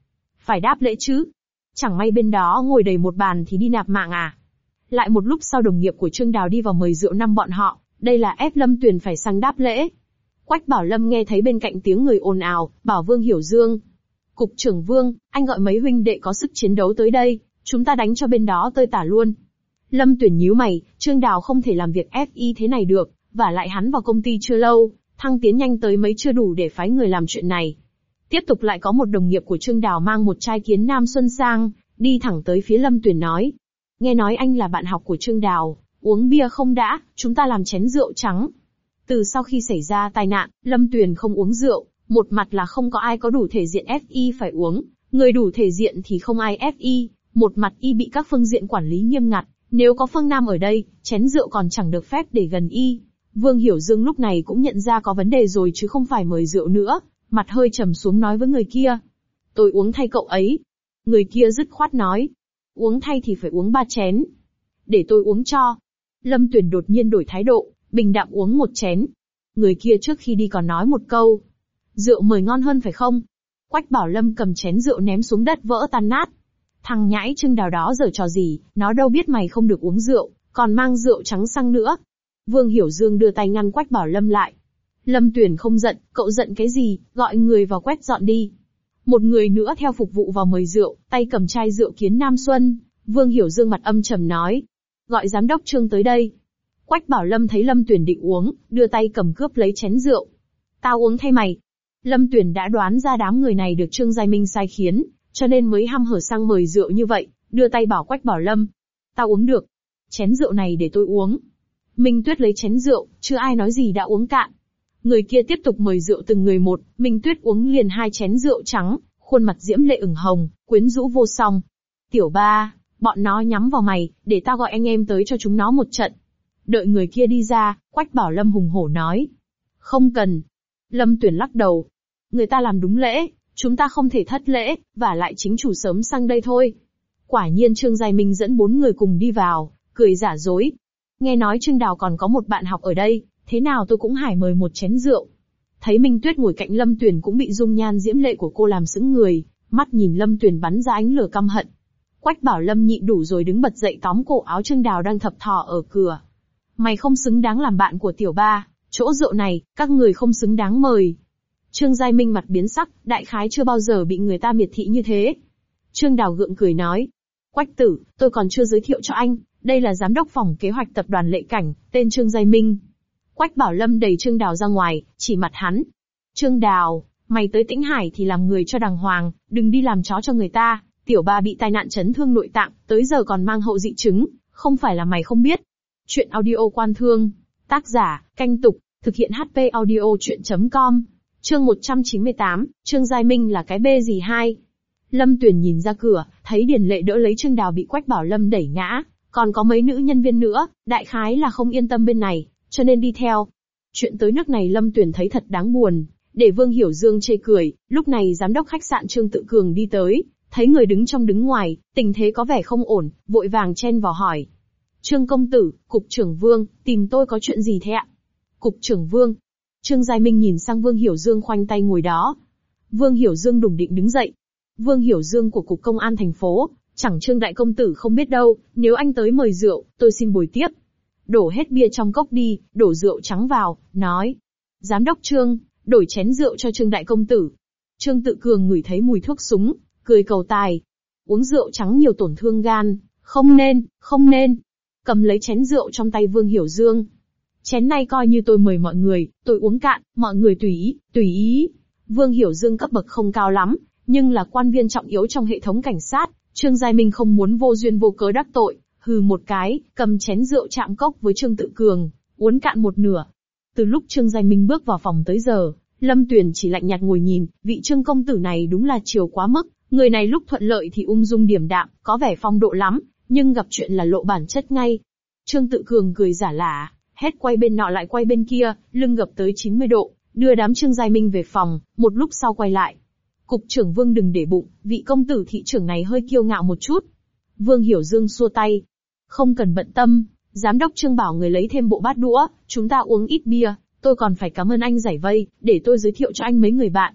phải đáp lễ chứ. Chẳng may bên đó ngồi đầy một bàn thì đi nạp mạng à. Lại một lúc sau đồng nghiệp của Trương Đào đi vào mời rượu năm bọn họ, đây là ép Lâm Tuyền phải sang đáp lễ. Quách Bảo Lâm nghe thấy bên cạnh tiếng người ồn ào, bảo Vương Hiểu Dương. Cục trưởng Vương, anh gọi mấy huynh đệ có sức chiến đấu tới đây, chúng ta đánh cho bên đó tơi tả luôn. Lâm Tuyền nhíu mày, Trương Đào không thể làm việc ép i thế này được, và lại hắn vào công ty chưa lâu, thăng tiến nhanh tới mấy chưa đủ để phái người làm chuyện này. Tiếp tục lại có một đồng nghiệp của Trương Đào mang một chai Kiến Nam Xuân sang, đi thẳng tới phía Lâm Tuyền nói. Nghe nói anh là bạn học của Trương Đào, uống bia không đã, chúng ta làm chén rượu trắng. Từ sau khi xảy ra tai nạn, Lâm Tuyền không uống rượu, một mặt là không có ai có đủ thể diện ép i phải uống, người đủ thể diện thì không ai ép i, một mặt y bị các phương diện quản lý nghiêm ngặt, nếu có Phương Nam ở đây, chén rượu còn chẳng được phép để gần y. Vương Hiểu Dương lúc này cũng nhận ra có vấn đề rồi chứ không phải mời rượu nữa, mặt hơi trầm xuống nói với người kia. Tôi uống thay cậu ấy. Người kia dứt khoát nói. Uống thay thì phải uống ba chén. Để tôi uống cho. Lâm Tuyền đột nhiên đổi thái độ, bình đạm uống một chén. Người kia trước khi đi còn nói một câu. Rượu mời ngon hơn phải không? Quách Bảo Lâm cầm chén rượu ném xuống đất vỡ tan nát. Thằng nhãi Trương Đào đó giở trò gì, nó đâu biết mày không được uống rượu, còn mang rượu trắng sang nữa. Vương Hiểu Dương đưa tay ngăn Quách Bảo Lâm lại. Lâm Tuyền không giận, cậu giận cái gì, gọi người vào quét dọn đi. Một người nữa theo phục vụ vào mời rượu, tay cầm chai rượu Kiến Nam Xuân. Vương Hiểu Dương mặt âm trầm nói. Gọi giám đốc Trương tới đây. Quách Bảo Lâm thấy Lâm Tuyền định uống, đưa tay cầm cướp lấy chén rượu. Tao uống thay mày. Lâm Tuyền đã đoán ra đám người này được Trương Giai Minh sai khiến, cho nên mới hăm hở sang mời rượu như vậy, đưa tay bảo Quách Bảo Lâm. Tao uống được. Chén rượu này để tôi uống. Minh Tuyết lấy chén rượu, chưa ai nói gì đã uống cạn. Người kia tiếp tục mời rượu từng người một, Minh Tuyết uống liền hai chén rượu trắng, khuôn mặt diễm lệ ửng hồng, quyến rũ vô song. Tiểu ba, bọn nó nhắm vào mày, để tao gọi anh em tới cho chúng nó một trận. Đợi người kia đi ra, Quách Bảo Lâm hùng hổ nói. Không cần. Lâm Tuyền lắc đầu. Người ta làm đúng lễ, chúng ta không thể thất lễ, và lại chính chủ sớm sang đây thôi. Quả nhiên Trương Giai Minh dẫn bốn người cùng đi vào, cười giả dối. Nghe nói Trương Đào còn có một bạn học ở đây, thế nào tôi cũng hải mời một chén rượu. Thấy Minh Tuyết ngồi cạnh Lâm Tuyền cũng bị dung nhan diễm lệ của cô làm sững người, mắt nhìn Lâm Tuyền bắn ra ánh lửa căm hận. Quách Bảo Lâm nhịn đủ rồi đứng bật dậy tóm cổ áo Trương Đào đang thập thò ở cửa. Mày không xứng đáng làm bạn của tiểu ba, chỗ rượu này, các người không xứng đáng mời. Trương Giai Minh mặt biến sắc, đại khái chưa bao giờ bị người ta miệt thị như thế. Trương Đào gượng cười nói. Quách tử, tôi còn chưa giới thiệu cho anh, đây là giám đốc phòng kế hoạch tập đoàn Lệ Cảnh, tên Trương Giai Minh. Quách Bảo Lâm đẩy Trương Đào ra ngoài, chỉ mặt hắn. Trương Đào, mày tới Tĩnh Hải thì làm người cho đàng hoàng, đừng đi làm chó cho người ta. Tiểu ba bị tai nạn chấn thương nội tạng, tới giờ còn mang hậu dị chứng, không phải là mày không biết. Chuyện audio quan thương. Tác giả, Canh Tục, thực hiện hát pê audio chuyện chấm com. Chương một trăm chín mươi tám, Trương Giai Minh là cái bê gì hai? Lâm Tuyền nhìn ra cửa, thấy Điền Lệ đỡ lấy Trương Đào bị Quách Bảo Lâm đẩy ngã, còn có mấy nữ nhân viên nữa, đại khái là không yên tâm bên này, cho nên đi theo. Chuyện tới nước này Lâm Tuyền thấy thật đáng buồn, để Vương Hiểu Dương chê cười, lúc này giám đốc khách sạn Trương Tự Cường đi tới, thấy người đứng trong đứng ngoài, tình thế có vẻ không ổn, vội vàng chen vào hỏi. Trương công tử, cục trưởng Vương, tìm tôi có chuyện gì thế ạ? Cục trưởng Vương. Trương Giai Minh nhìn sang Vương Hiểu Dương khoanh tay ngồi đó. Vương Hiểu Dương đùng định đứng dậy. Vương Hiểu Dương của cục công an thành phố, chẳng Trương đại công tử không biết đâu, nếu anh tới mời rượu, tôi xin bồi tiếp. Đổ hết bia trong cốc đi, đổ rượu trắng vào, nói. Giám đốc Trương, đổi chén rượu cho Trương đại công tử. Trương Tự Cường ngửi thấy mùi thuốc súng, cười cầu tài. Uống rượu trắng nhiều tổn thương gan, không nên, không nên. Cầm lấy chén rượu trong tay Vương Hiểu Dương. Chén này coi như tôi mời mọi người, tôi uống cạn, mọi người tùy ý, tùy ý. Vương Hiểu Dương cấp bậc không cao lắm, nhưng là quan viên trọng yếu trong hệ thống cảnh sát, Trương Giai Minh không muốn vô duyên vô cớ đắc tội, hừ một cái, cầm chén rượu chạm cốc với Trương Tự Cường, uống cạn một nửa. Từ lúc Trương Giai Minh bước vào phòng tới giờ, Lâm Tuyền chỉ lạnh nhạt ngồi nhìn, vị Trương công tử này đúng là chiều quá mức, người này lúc thuận lợi thì ung dung điềm đạm, có vẻ phong độ lắm, nhưng gặp chuyện là lộ bản chất ngay. Trương Tự Cường cười giả lả, hết quay bên nọ lại quay bên kia, lưng gập tới chín mươi độ, đưa đám Trương Giai Minh về phòng, một lúc sau quay lại. Cục trưởng Vương đừng để bụng, vị công tử thị trưởng này hơi kiêu ngạo một chút. Vương Hiểu Dương xua tay. Không cần bận tâm, giám đốc Trương bảo người lấy thêm bộ bát đũa, chúng ta uống ít bia, tôi còn phải cảm ơn anh giải vây, để tôi giới thiệu cho anh mấy người bạn.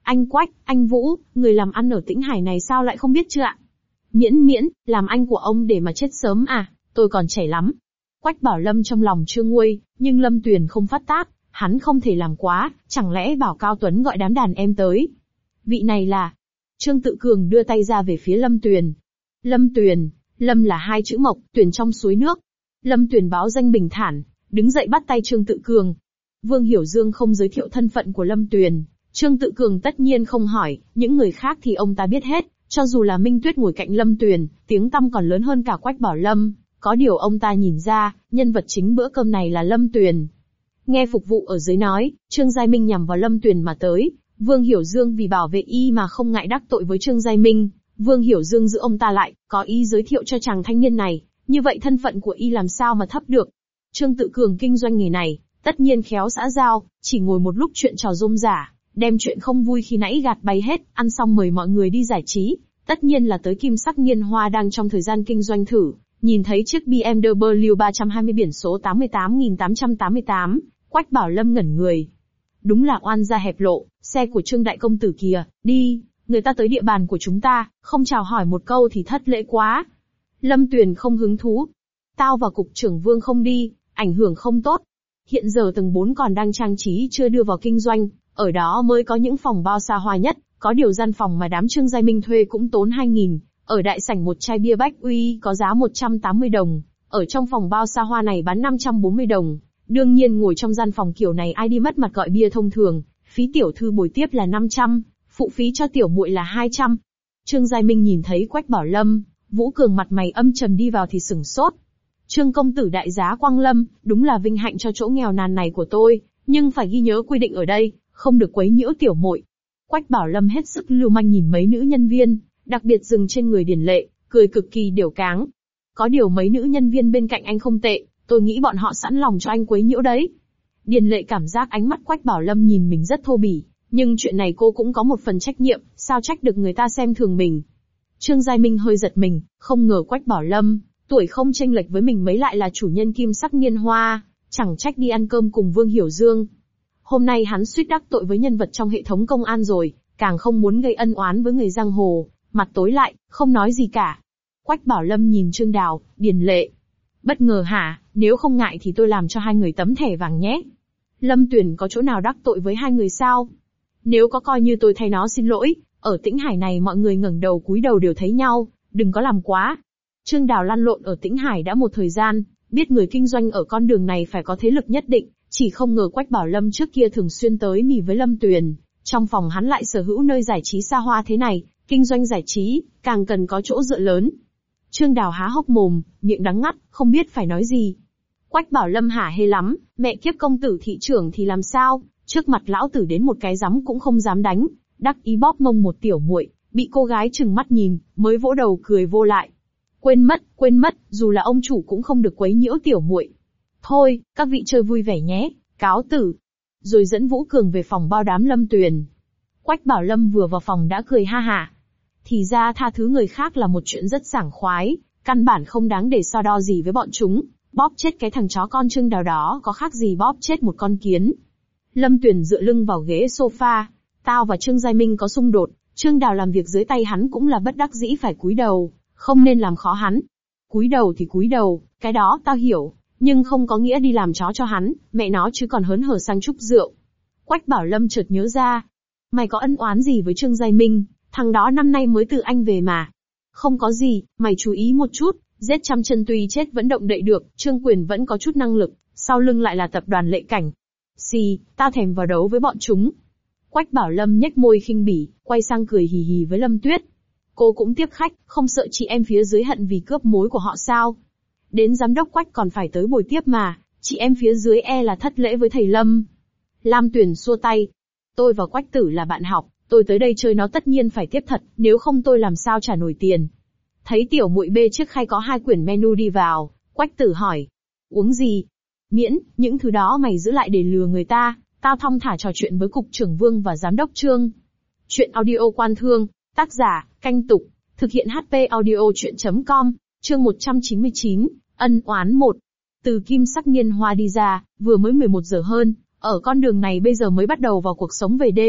Anh Quách, anh Vũ, người làm ăn ở Tĩnh Hải này sao lại không biết chưa ạ? Miễn miễn, làm anh của ông để mà chết sớm à, tôi còn trẻ lắm. Quách Bảo Lâm trong lòng chưa nguôi, nhưng Lâm Tuyền không phát tác, hắn không thể làm quá, chẳng lẽ bảo Cao Tuấn gọi đám đàn em tới. Vị này là... Trương Tự Cường đưa tay ra về phía Lâm Tuyền. Lâm Tuyền, Lâm là hai chữ mộc, Tuyền trong suối nước. Lâm Tuyền báo danh bình thản, đứng dậy bắt tay Trương Tự Cường. Vương Hiểu Dương không giới thiệu thân phận của Lâm Tuyền, Trương Tự Cường tất nhiên không hỏi, những người khác thì ông ta biết hết, cho dù là Minh Tuyết ngồi cạnh Lâm Tuyền, tiếng tăm còn lớn hơn cả Quách Bảo Lâm, có điều ông ta nhìn ra, nhân vật chính bữa cơm này là Lâm Tuyền. Nghe phục vụ ở dưới nói, Trương Giai Minh nhằm vào Lâm Tuyền mà tới, Vương Hiểu Dương vì bảo vệ y mà không ngại đắc tội với Trương Giai Minh, Vương Hiểu Dương giữ ông ta lại, có ý giới thiệu cho chàng thanh niên này, như vậy thân phận của y làm sao mà thấp được. Trương Tự Cường kinh doanh nghề này, tất nhiên khéo xã giao, chỉ ngồi một lúc chuyện trò rôm rả, đem chuyện không vui khi nãy gạt bay hết, ăn xong mời mọi người đi giải trí, tất nhiên là tới Kim Sắc Niên Hoa đang trong thời gian kinh doanh thử, nhìn thấy chiếc bê em vê ba trăm hai mươi biển số tám mươi tám nghìn tám trăm tám mươi tám, Quách Bảo Lâm ngẩn người. Đúng là oan gia hẹp lộ, xe của Trương đại công tử kìa, đi, người ta tới địa bàn của chúng ta, không chào hỏi một câu thì thất lễ quá. Lâm Tuyền không hứng thú. Tao và cục trưởng Vương không đi, ảnh hưởng không tốt. Hiện giờ tầng bốn còn đang trang trí chưa đưa vào kinh doanh, ở đó mới có những phòng bao xa hoa nhất, có điều gian phòng mà đám Trương Giai Minh thuê cũng tốn hai nghìn, ở đại sảnh một chai bia Bách Uy có giá một trăm tám mươi đồng, ở trong phòng bao xa hoa này bán năm trăm bốn mươi đồng. Đương nhiên ngồi trong gian phòng kiểu này ai đi mất mặt gọi bia thông thường, phí tiểu thư bồi tiếp là năm trăm, phụ phí cho tiểu muội là hai trăm. Trương Giai Minh nhìn thấy Quách Bảo Lâm, Vũ Cường mặt mày âm trầm đi vào thì sửng sốt. Trương công tử đại giá Quang Lâm, đúng là vinh hạnh cho chỗ nghèo nàn này của tôi, nhưng phải ghi nhớ quy định ở đây, không được quấy nhiễu tiểu muội. Quách Bảo Lâm hết sức lưu manh nhìn mấy nữ nhân viên, đặc biệt dừng trên người Điền Lệ, cười cực kỳ điểu cáng. Có điều mấy nữ nhân viên bên cạnh anh không tệ, tôi nghĩ bọn họ sẵn lòng cho anh quấy nhiễu đấy. Điền Lệ cảm giác ánh mắt Quách Bảo Lâm nhìn mình rất thô bỉ, nhưng chuyện này cô cũng có một phần trách nhiệm, sao trách được người ta xem thường mình. Trương Giai Minh hơi giật mình, không ngờ Quách Bảo Lâm, tuổi không chênh lệch với mình mấy lại là chủ nhân Kim Sắc Niên Hoa, chẳng trách đi ăn cơm cùng Vương Hiểu Dương. Hôm nay hắn suýt đắc tội với nhân vật trong hệ thống công an rồi, càng không muốn gây ân oán với người giang hồ, mặt tối lại, không nói gì cả. Quách Bảo Lâm nhìn Trương Đào, Điền Lệ. Bất ngờ hả, nếu không ngại thì tôi làm cho hai người tấm thẻ vàng nhé. Lâm Tuyền có chỗ nào đắc tội với hai người sao? Nếu có coi như tôi thay nó xin lỗi, ở Tĩnh Hải này mọi người ngẩng đầu cúi đầu đều thấy nhau, đừng có làm quá. Trương Đào lăn lộn ở Tĩnh Hải đã một thời gian, biết người kinh doanh ở con đường này phải có thế lực nhất định, chỉ không ngờ Quách Bảo Lâm trước kia thường xuyên tới mì với Lâm Tuyền, trong phòng hắn lại sở hữu nơi giải trí xa hoa thế này, kinh doanh giải trí, càng cần có chỗ dựa lớn. Trương Đào há hốc mồm, miệng đắng ngắt, không biết phải nói gì. Quách Bảo Lâm hả hê lắm, mẹ kiếp công tử thị trưởng thì làm sao, trước mặt lão tử đến một cái giấm cũng không dám đánh, đắc ý bóp mông một tiểu muội, bị cô gái trừng mắt nhìn, mới vỗ đầu cười vô lại. Quên mất, quên mất, dù là ông chủ cũng không được quấy nhiễu tiểu muội. Thôi, các vị chơi vui vẻ nhé, cáo tử. Rồi dẫn Vũ Cường về phòng bao đám Lâm Tuyền. Quách Bảo Lâm vừa vào phòng đã cười ha hả. Thì ra tha thứ người khác là một chuyện rất sảng khoái, căn bản không đáng để so đo gì với bọn chúng, bóp chết cái thằng chó con Trương Đào đó có khác gì bóp chết một con kiến. Lâm Tuyền dựa lưng vào ghế sofa, tao và Trương Giai Minh có xung đột, Trương Đào làm việc dưới tay hắn cũng là bất đắc dĩ phải cúi đầu, không nên làm khó hắn. Cúi đầu thì cúi đầu, cái đó tao hiểu, nhưng không có nghĩa đi làm chó cho hắn, mẹ nó chứ còn hớn hở sang chúc rượu. Quách Bảo Lâm chợt nhớ ra, mày có ân oán gì với Trương Giai Minh, thằng đó năm nay mới từ Anh về mà. Không có gì, mày chú ý một chút, giết trăm chân tuy chết vẫn động đậy được, Trương Quyền vẫn có chút năng lực, sau lưng lại là tập đoàn Lệ Cảnh. Xì, tao thèm vào đấu với bọn chúng. Quách Bảo Lâm nhếch môi khinh bỉ, quay sang cười hì hì với Lâm Tuyết. Cô cũng tiếp khách, không sợ chị em phía dưới hận vì cướp mối của họ sao? Đến giám đốc Quách còn phải tới buổi tiếp mà, chị em phía dưới e là thất lễ với thầy Lâm. Lam Tuyền xua tay. Tôi và Quách Tử là bạn học, tôi tới đây chơi nó tất nhiên phải tiếp thật, nếu không tôi làm sao trả nổi tiền. Thấy tiểu muội bê chiếc khay có hai quyển menu đi vào, Quách Tử hỏi. Uống gì? Miễn, những thứ đó mày giữ lại để lừa người ta, tao thong thả trò chuyện với cục trưởng Vương và giám đốc Trương. Chuyện audio Quan Thương, tác giả, Canh Tục, thực hiện hát pê audio chuyện chấm com, chương một trăm chín mươi chín, ân oán một. Từ Kim Sắc Niên Hoa đi ra, vừa mới mười một giờ hơn, ở con đường này bây giờ mới bắt đầu vào cuộc sống về đêm,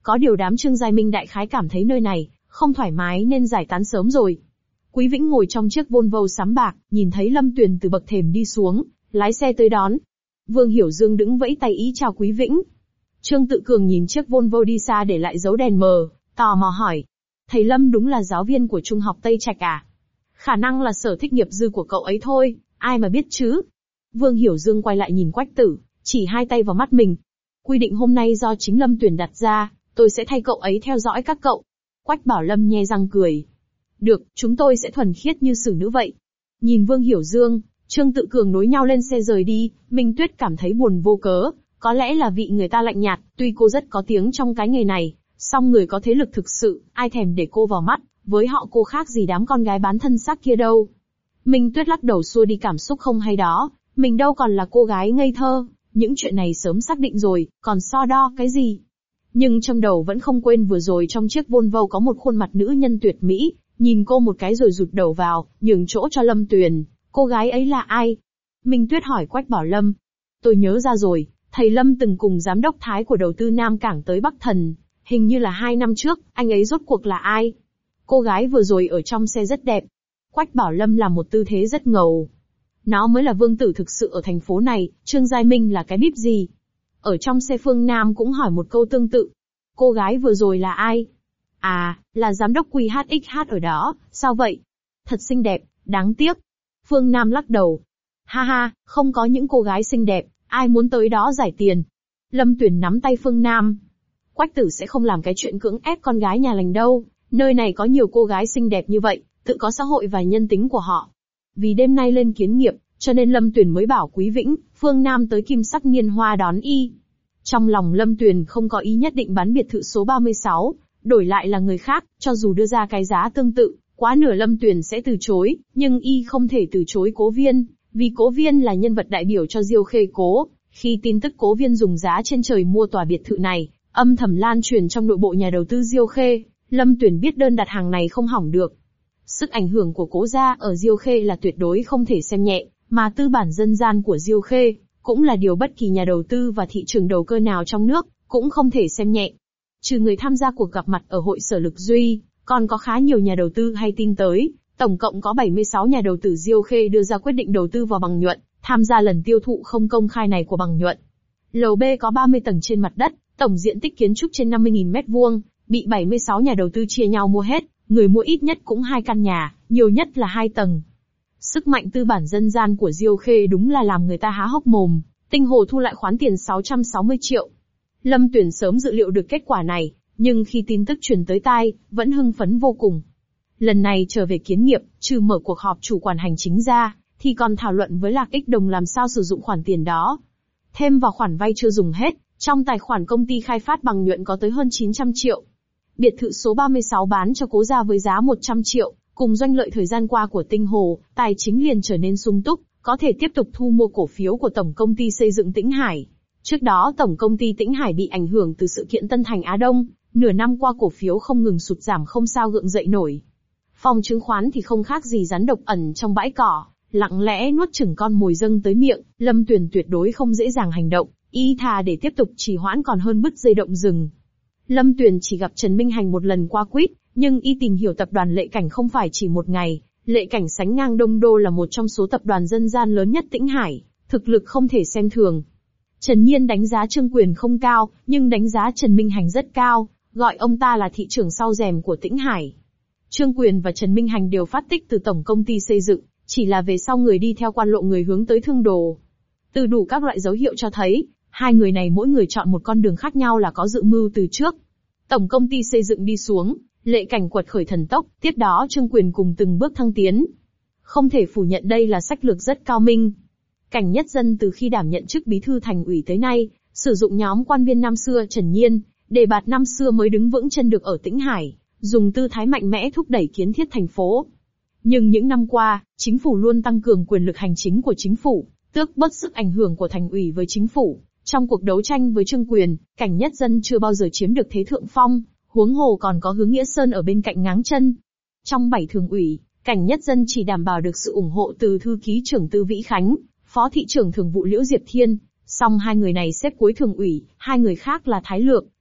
có điều đám Trương Giai Minh đại khái cảm thấy nơi này không thoải mái nên giải tán sớm rồi. Quý Vĩnh ngồi trong chiếc Volvo sám bạc, nhìn thấy Lâm Tuyền từ bậc thềm đi xuống, lái xe tới đón. Vương Hiểu Dương đứng vẫy tay ý chào Quý Vĩnh. Trương Tự Cường nhìn chiếc Volvo đi xa để lại dấu đèn mờ, tò mò hỏi. Thầy Lâm đúng là giáo viên của Trung học Tây Trạch à? Khả năng là sở thích nghiệp dư của cậu ấy thôi, ai mà biết chứ. Vương Hiểu Dương quay lại nhìn Quách Tử, chỉ hai tay vào mắt mình. Quy định hôm nay do chính Lâm Tuyền đặt ra, tôi sẽ thay cậu ấy theo dõi các cậu. Quách Bảo Lâm nhe răng cười. Được, chúng tôi sẽ thuần khiết như xử nữ vậy. Nhìn Vương Hiểu Dương, Trương Tự Cường nối nhau lên xe rời đi, Minh Tuyết cảm thấy buồn vô cớ, có lẽ là vị người ta lạnh nhạt, tuy cô rất có tiếng trong cái nghề này, song người có thế lực thực sự, ai thèm để cô vào mắt, với họ cô khác gì đám con gái bán thân xác kia đâu. Minh Tuyết lắc đầu xua đi cảm xúc không hay đó, mình đâu còn là cô gái ngây thơ, những chuyện này sớm xác định rồi, còn so đo cái gì. Nhưng trong đầu vẫn không quên vừa rồi trong chiếc Volvo có một khuôn mặt nữ nhân tuyệt mỹ, nhìn cô một cái rồi rụt đầu vào, nhường chỗ cho Lâm Tuyền. Cô gái ấy là ai? Minh Tuyết hỏi Quách Bảo Lâm. Tôi nhớ ra rồi, thầy Lâm từng cùng giám đốc Thái của đầu tư Nam Cảng tới Bắc Thần, hình như là hai năm trước, anh ấy rốt cuộc là ai? Cô gái vừa rồi ở trong xe rất đẹp. Quách Bảo Lâm làm một tư thế rất ngầu. Nó mới là vương tử thực sự ở thành phố này, Trương Giai Minh là cái bíp gì? Ở trong xe Phương Nam cũng hỏi một câu tương tự. Cô gái vừa rồi là ai? À, là giám đốc quy hát ích hát ở đó, sao vậy? Thật xinh đẹp, đáng tiếc. Phương Nam lắc đầu. Ha ha, không có những cô gái xinh đẹp, ai muốn tới đó giải tiền. Lâm Tuyền nắm tay Phương Nam. Quách Tử sẽ không làm cái chuyện cưỡng ép con gái nhà lành đâu, nơi này có nhiều cô gái xinh đẹp như vậy, tự có xã hội và nhân tính của họ. Vì đêm nay lên kiến nghiệp, cho nên Lâm Tuyền mới bảo Quý Vĩnh, Phương Nam tới Kim Sắc Niên Hoa đón y. Trong lòng Lâm Tuyền không có ý nhất định bán biệt thự số ba mươi sáu, đổi lại là người khác, cho dù đưa ra cái giá tương tự, quá nửa Lâm Tuyền sẽ từ chối, nhưng y không thể từ chối Cố Viên, vì Cố Viên là nhân vật đại biểu cho Diêu Khê Cố. Khi tin tức Cố Viên dùng giá trên trời mua tòa biệt thự này, âm thầm lan truyền trong nội bộ nhà đầu tư Diêu Khê, Lâm Tuyền biết đơn đặt hàng này không hỏng được. Sức ảnh hưởng của Cố gia ở Diêu Khê là tuyệt đối không thể xem nhẹ, mà tư bản dân gian của Diêu Khê cũng là điều bất kỳ nhà đầu tư và thị trường đầu cơ nào trong nước cũng không thể xem nhẹ. Trừ người tham gia cuộc gặp mặt ở hội sở Lực Duy, còn có khá nhiều nhà đầu tư hay tin tới, tổng cộng có bảy mươi sáu nhà đầu tư Diêu Khê đưa ra quyết định đầu tư vào Bằng Nhuận, tham gia lần tiêu thụ không công khai này của Bằng Nhuận. Lầu B có ba mươi tầng trên mặt đất, tổng diện tích kiến trúc trên năm mươi nghìn mét vuông, bị bảy mươi sáu nhà đầu tư chia nhau mua hết, người mua ít nhất cũng hai căn nhà, nhiều nhất là hai tầng. Sức mạnh tư bản dân gian của Diêu Khê đúng là làm người ta há hốc mồm, Tinh Hồ thu lại khoán tiền sáu trăm sáu mươi triệu. Lâm Tuyền sớm dự liệu được kết quả này, nhưng khi tin tức truyền tới tai, vẫn hưng phấn vô cùng. Lần này trở về kiến nghiệp, trừ mở cuộc họp chủ quản hành chính ra, thì còn thảo luận với Lạc Ích Đồng làm sao sử dụng khoản tiền đó. Thêm vào khoản vay chưa dùng hết, trong tài khoản công ty khai phát Bằng Nhuận có tới hơn chín trăm triệu. Biệt thự số ba mươi sáu bán cho Cố gia với giá một trăm triệu, cùng doanh lợi thời gian qua của Tinh Hồ, tài chính liền trở nên sung túc, có thể tiếp tục thu mua cổ phiếu của Tổng Công ty Xây dựng Tĩnh Hải. Trước đó Tổng Công ty Tĩnh Hải bị ảnh hưởng từ sự kiện Tân Thành Á Đông, nửa năm qua cổ phiếu không ngừng sụt giảm không sao gượng dậy nổi. Phòng chứng khoán thì không khác gì rắn độc ẩn trong bãi cỏ, lặng lẽ nuốt chửng con mồi dâng tới miệng, Lâm Tuyền tuyệt đối không dễ dàng hành động, y thà để tiếp tục trì hoãn còn hơn bứt dây động rừng. Lâm Tuyền chỉ gặp Trần Minh Hành một lần qua quýt, nhưng y tìm hiểu tập đoàn Lệ Cảnh không phải chỉ một ngày. Lệ Cảnh sánh ngang Đông Đô là một trong số tập đoàn dân gian lớn nhất Tĩnh Hải, thực lực không thể xem thường. Trần Nhiên đánh giá Trương Quyền không cao, nhưng đánh giá Trần Minh Hành rất cao, gọi ông ta là thị trưởng sau rèm của Tĩnh Hải. Trương Quyền và Trần Minh Hành đều phát tích từ Tổng Công ty Xây dựng, chỉ là về sau người đi theo quan lộ người hướng tới thương đồ. Từ đủ các loại dấu hiệu cho thấy, hai người này mỗi người chọn một con đường khác nhau là có dự mưu từ trước. Tổng Công ty Xây dựng đi xuống, Lệ Cảnh quật khởi thần tốc, tiếp đó Trương Quyền cùng từng bước thăng tiến. Không thể phủ nhận đây là sách lược rất cao minh. Cảnh Nhất Dân từ khi đảm nhận chức bí thư thành ủy tới nay, sử dụng nhóm quan viên năm xưa Trần Nhiên, đề bạt năm xưa mới đứng vững chân được ở Tĩnh Hải, dùng tư thái mạnh mẽ thúc đẩy kiến thiết thành phố. Nhưng những năm qua, chính phủ luôn tăng cường quyền lực hành chính của chính phủ, tước bớt sức ảnh hưởng của thành ủy với chính phủ. Trong cuộc đấu tranh với Trương Quyền, Cảnh Nhất Dân chưa bao giờ chiếm được thế thượng phong, huống hồ còn có Hướng Nghĩa Sơn ở bên cạnh ngáng chân. Trong bảy thường ủy, Cảnh Nhất Dân chỉ đảm bảo được sự ủng hộ từ thư ký trưởng Tư Vĩ Khánh, phó thị trưởng thường vụ Liễu Diệp Thiên, song hai người này xếp cuối thường ủy, hai người khác là Thái Lược,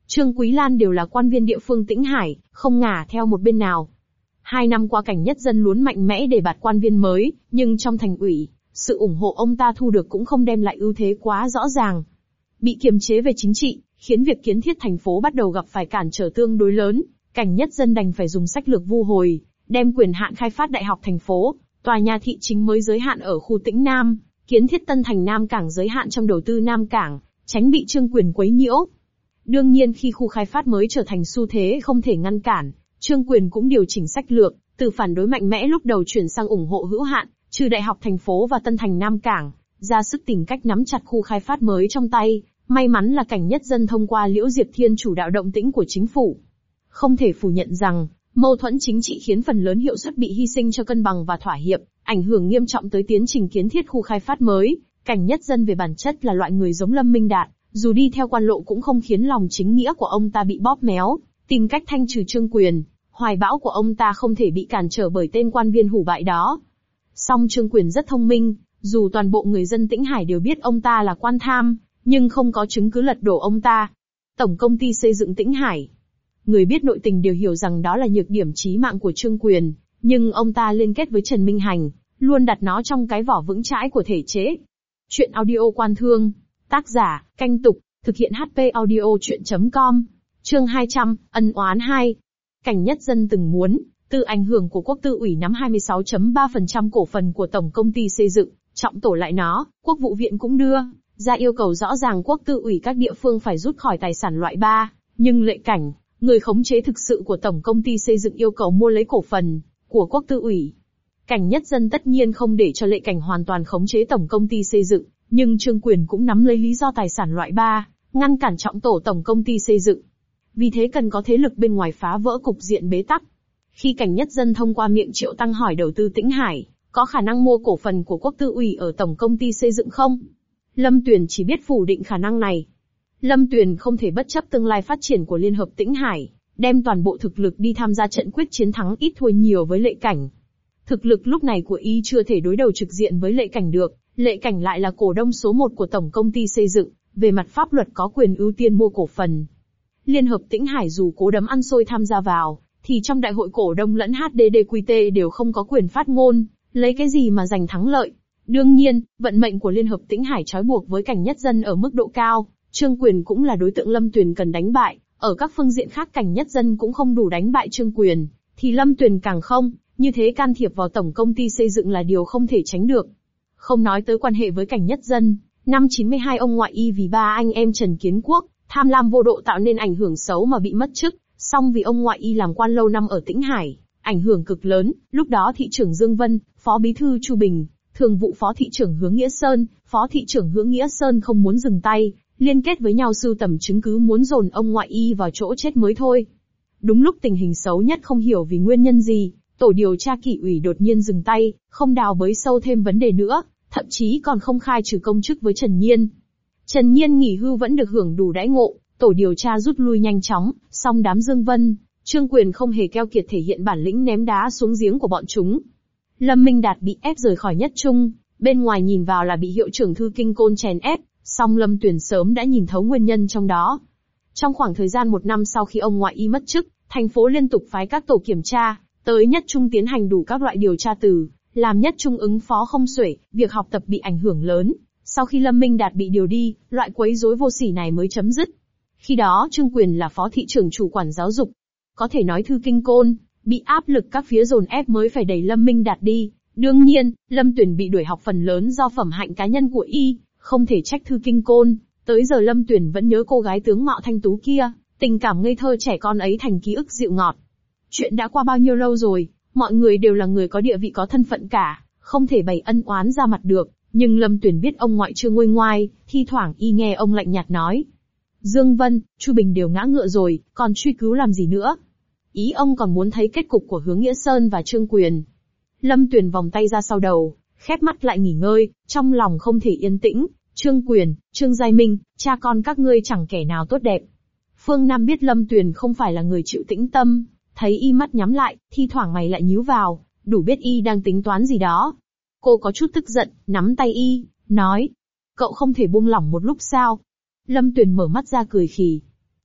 Trương Quý Lan đều là quan viên địa phương Tĩnh Hải, không ngả theo một bên nào. Hai năm qua Cảnh Nhất Dân luôn mạnh mẽ đề bạt quan viên mới, nhưng trong thành ủy, sự ủng hộ ông ta thu được cũng không đem lại ưu thế quá rõ ràng. Bị kiềm chế về chính trị, khiến việc kiến thiết thành phố bắt đầu gặp phải cản trở tương đối lớn. Cảnh Nhất Dân đành phải dùng sách lược vu hồi, đem quyền hạn khai phát đại học thành phố, tòa nhà thị chính mới giới hạn ở khu Tĩnh Nam, kiến thiết Tân Thành Nam Cảng giới hạn trong đầu tư Nam Cảng, tránh bị Trương Quyền quấy nhiễu. Đương nhiên khi khu khai phát mới trở thành xu thế không thể ngăn cản, Trương Quyền cũng điều chỉnh sách lược, từ phản đối mạnh mẽ lúc đầu chuyển sang ủng hộ hữu hạn, trừ đại học thành phố và Tân Thành Nam Cảng, ra sức tìm cách nắm chặt khu khai phát mới trong tay. May mắn là Cảnh Nhất Dân thông qua Liễu Diệp Thiên chủ đạo động tĩnh của chính phủ. Không thể phủ nhận rằng, mâu thuẫn chính trị khiến phần lớn hiệu suất bị hy sinh cho cân bằng và thỏa hiệp, ảnh hưởng nghiêm trọng tới tiến trình kiến thiết khu khai phát mới. Cảnh Nhất Dân về bản chất là loại người giống Lâm Minh Đạt, dù đi theo quan lộ cũng không khiến lòng chính nghĩa của ông ta bị bóp méo, tìm cách thanh trừ Trương Quyền. Hoài bão của ông ta không thể bị cản trở bởi tên quan viên hủ bại đó. Song Trương Quyền rất thông minh, dù toàn bộ người dân Tĩnh Hải đều biết ông ta là quan tham, nhưng không có chứng cứ lật đổ ông ta. Tổng công ty xây dựng Tĩnh Hải. Người biết nội tình đều hiểu rằng đó là nhược điểm chí mạng của Trương Quyền, nhưng ông ta liên kết với Trần Minh Hành, luôn đặt nó trong cái vỏ vững chãi của thể chế. Chuyện audio Quan Thương. Tác giả, Canh Tục, thực hiện hát pê audio chuyện chấm com. Chương hai trăm, ân oán hai. Cảnh Nhất Dân từng muốn, từ ảnh hưởng của Quốc Tư ủy nắm hai mươi sáu phẩy ba phần trăm cổ phần của Tổng công ty xây dựng, trọng tổ lại nó. Quốc vụ viện cũng đưa ra yêu cầu rõ ràng Quốc Tư ủy các địa phương phải rút khỏi tài sản loại ba, nhưng Lệ Cảnh, người khống chế thực sự của Tổng công ty xây dựng yêu cầu mua lấy cổ phần của Quốc Tư ủy. Cảnh Nhất Dân tất nhiên không để cho Lệ Cảnh hoàn toàn khống chế Tổng công ty xây dựng, nhưng Trương Quyền cũng nắm lấy lý do tài sản loại ba, ngăn cản trọng tổ Tổng công ty xây dựng. Vì thế cần có thế lực bên ngoài phá vỡ cục diện bế tắc. Khi Cảnh Nhất Dân thông qua miệng Triệu Tăng hỏi đầu tư Tĩnh Hải, có khả năng mua cổ phần của Quốc Tư ủy ở Tổng công ty xây dựng không? Lâm Tuyền chỉ biết phủ định khả năng này. Lâm Tuyền không thể bất chấp tương lai phát triển của Liên hợp Tĩnh Hải, đem toàn bộ thực lực đi tham gia trận quyết chiến thắng ít thua nhiều với Lệ Cảnh. Thực lực lúc này của y chưa thể đối đầu trực diện với Lệ Cảnh được, Lệ Cảnh lại là cổ đông số một của Tổng công ty xây dựng, về mặt pháp luật có quyền ưu tiên mua cổ phần. Liên hợp Tĩnh Hải dù cố đấm ăn xôi tham gia vào, thì trong đại hội cổ đông lẫn hát đê đê quy tê đều không có quyền phát ngôn, lấy cái gì mà giành thắng lợi. Đương nhiên, vận mệnh của Liên hợp Tĩnh Hải trói buộc với Cảnh Nhất Dân ở mức độ cao, Trương Quyền cũng là đối tượng Lâm Tuyền cần đánh bại, ở các phương diện khác Cảnh Nhất Dân cũng không đủ đánh bại Trương Quyền, thì Lâm Tuyền càng không, như thế can thiệp vào Tổng công ty xây dựng là điều không thể tránh được. Không nói tới quan hệ với Cảnh Nhất Dân, năm chín mươi hai ông ngoại y vì ba anh em Trần Kiến Quốc, tham lam vô độ tạo nên ảnh hưởng xấu mà bị mất chức, song vì ông ngoại y làm quan lâu năm ở Tĩnh Hải, ảnh hưởng cực lớn, lúc đó thị trưởng Dương Vân, phó bí thư Chu Bình, thường vụ phó thị trưởng Hướng Nghĩa Sơn, phó thị trưởng Hướng Nghĩa Sơn không muốn dừng tay, liên kết với nhau sưu tầm chứng cứ muốn dồn ông ngoại y vào chỗ chết mới thôi. Đúng lúc tình hình xấu nhất không hiểu vì nguyên nhân gì, tổ điều tra kỷ ủy đột nhiên dừng tay, không đào bới sâu thêm vấn đề nữa, thậm chí còn không khai trừ công chức với Trần Nhiên. Trần Nhiên nghỉ hưu vẫn được hưởng đủ đãi ngộ, tổ điều tra rút lui nhanh chóng, song đám Dương Vân, Trương Quyền không hề keo kiệt thể hiện bản lĩnh ném đá xuống giếng của bọn chúng. Lâm Minh Đạt bị ép rời khỏi Nhất Trung, bên ngoài nhìn vào là bị hiệu trưởng Thư Kinh Côn chèn ép, song Lâm Tuyền sớm đã nhìn thấu nguyên nhân trong đó. Trong khoảng thời gian một năm sau khi ông ngoại y mất chức, thành phố liên tục phái các tổ kiểm tra tới Nhất Trung tiến hành đủ các loại điều tra từ, làm Nhất Trung ứng phó không xuể, việc học tập bị ảnh hưởng lớn. Sau khi Lâm Minh Đạt bị điều đi, loại quấy rối vô sỉ này mới chấm dứt. Khi đó Trương Quyền là phó thị trưởng chủ quản giáo dục. Có thể nói Thư Kinh Côn bị áp lực các phía dồn ép mới phải đẩy Lâm Minh Đạt đi. Đương nhiên, Lâm Tuyền bị đuổi học phần lớn do phẩm hạnh cá nhân của y, không thể trách Thư Kinh Côn. Tới giờ Lâm Tuyền vẫn nhớ cô gái tướng mạo thanh tú kia, tình cảm ngây thơ trẻ con ấy thành ký ức dịu ngọt. Chuyện đã qua bao nhiêu lâu rồi, mọi người đều là người có địa vị có thân phận cả, không thể bày ân oán ra mặt được. Nhưng Lâm Tuyền biết ông ngoại chưa nguôi ngoai, thi thoảng y nghe ông lạnh nhạt nói. Dương Vân, Chu Bình đều ngã ngựa rồi, còn truy cứu làm gì nữa? Ý ông còn muốn thấy kết cục của Hướng Nghĩa Sơn và Trương Quyền. Lâm Tuyền vòng tay ra sau đầu, khép mắt lại nghỉ ngơi, trong lòng không thể yên tĩnh. Trương Quyền, Trương Giai Minh, cha con các ngươi chẳng kẻ nào tốt đẹp. Phương Nam biết Lâm Tuyền không phải là người chịu tĩnh tâm, thấy y mắt nhắm lại, thi thoảng mày lại nhíu vào, đủ biết y đang tính toán gì đó. Cô có chút tức giận, nắm tay y, nói. Cậu không thể buông lỏng một lúc sao? Lâm Tuyền mở mắt ra cười khì.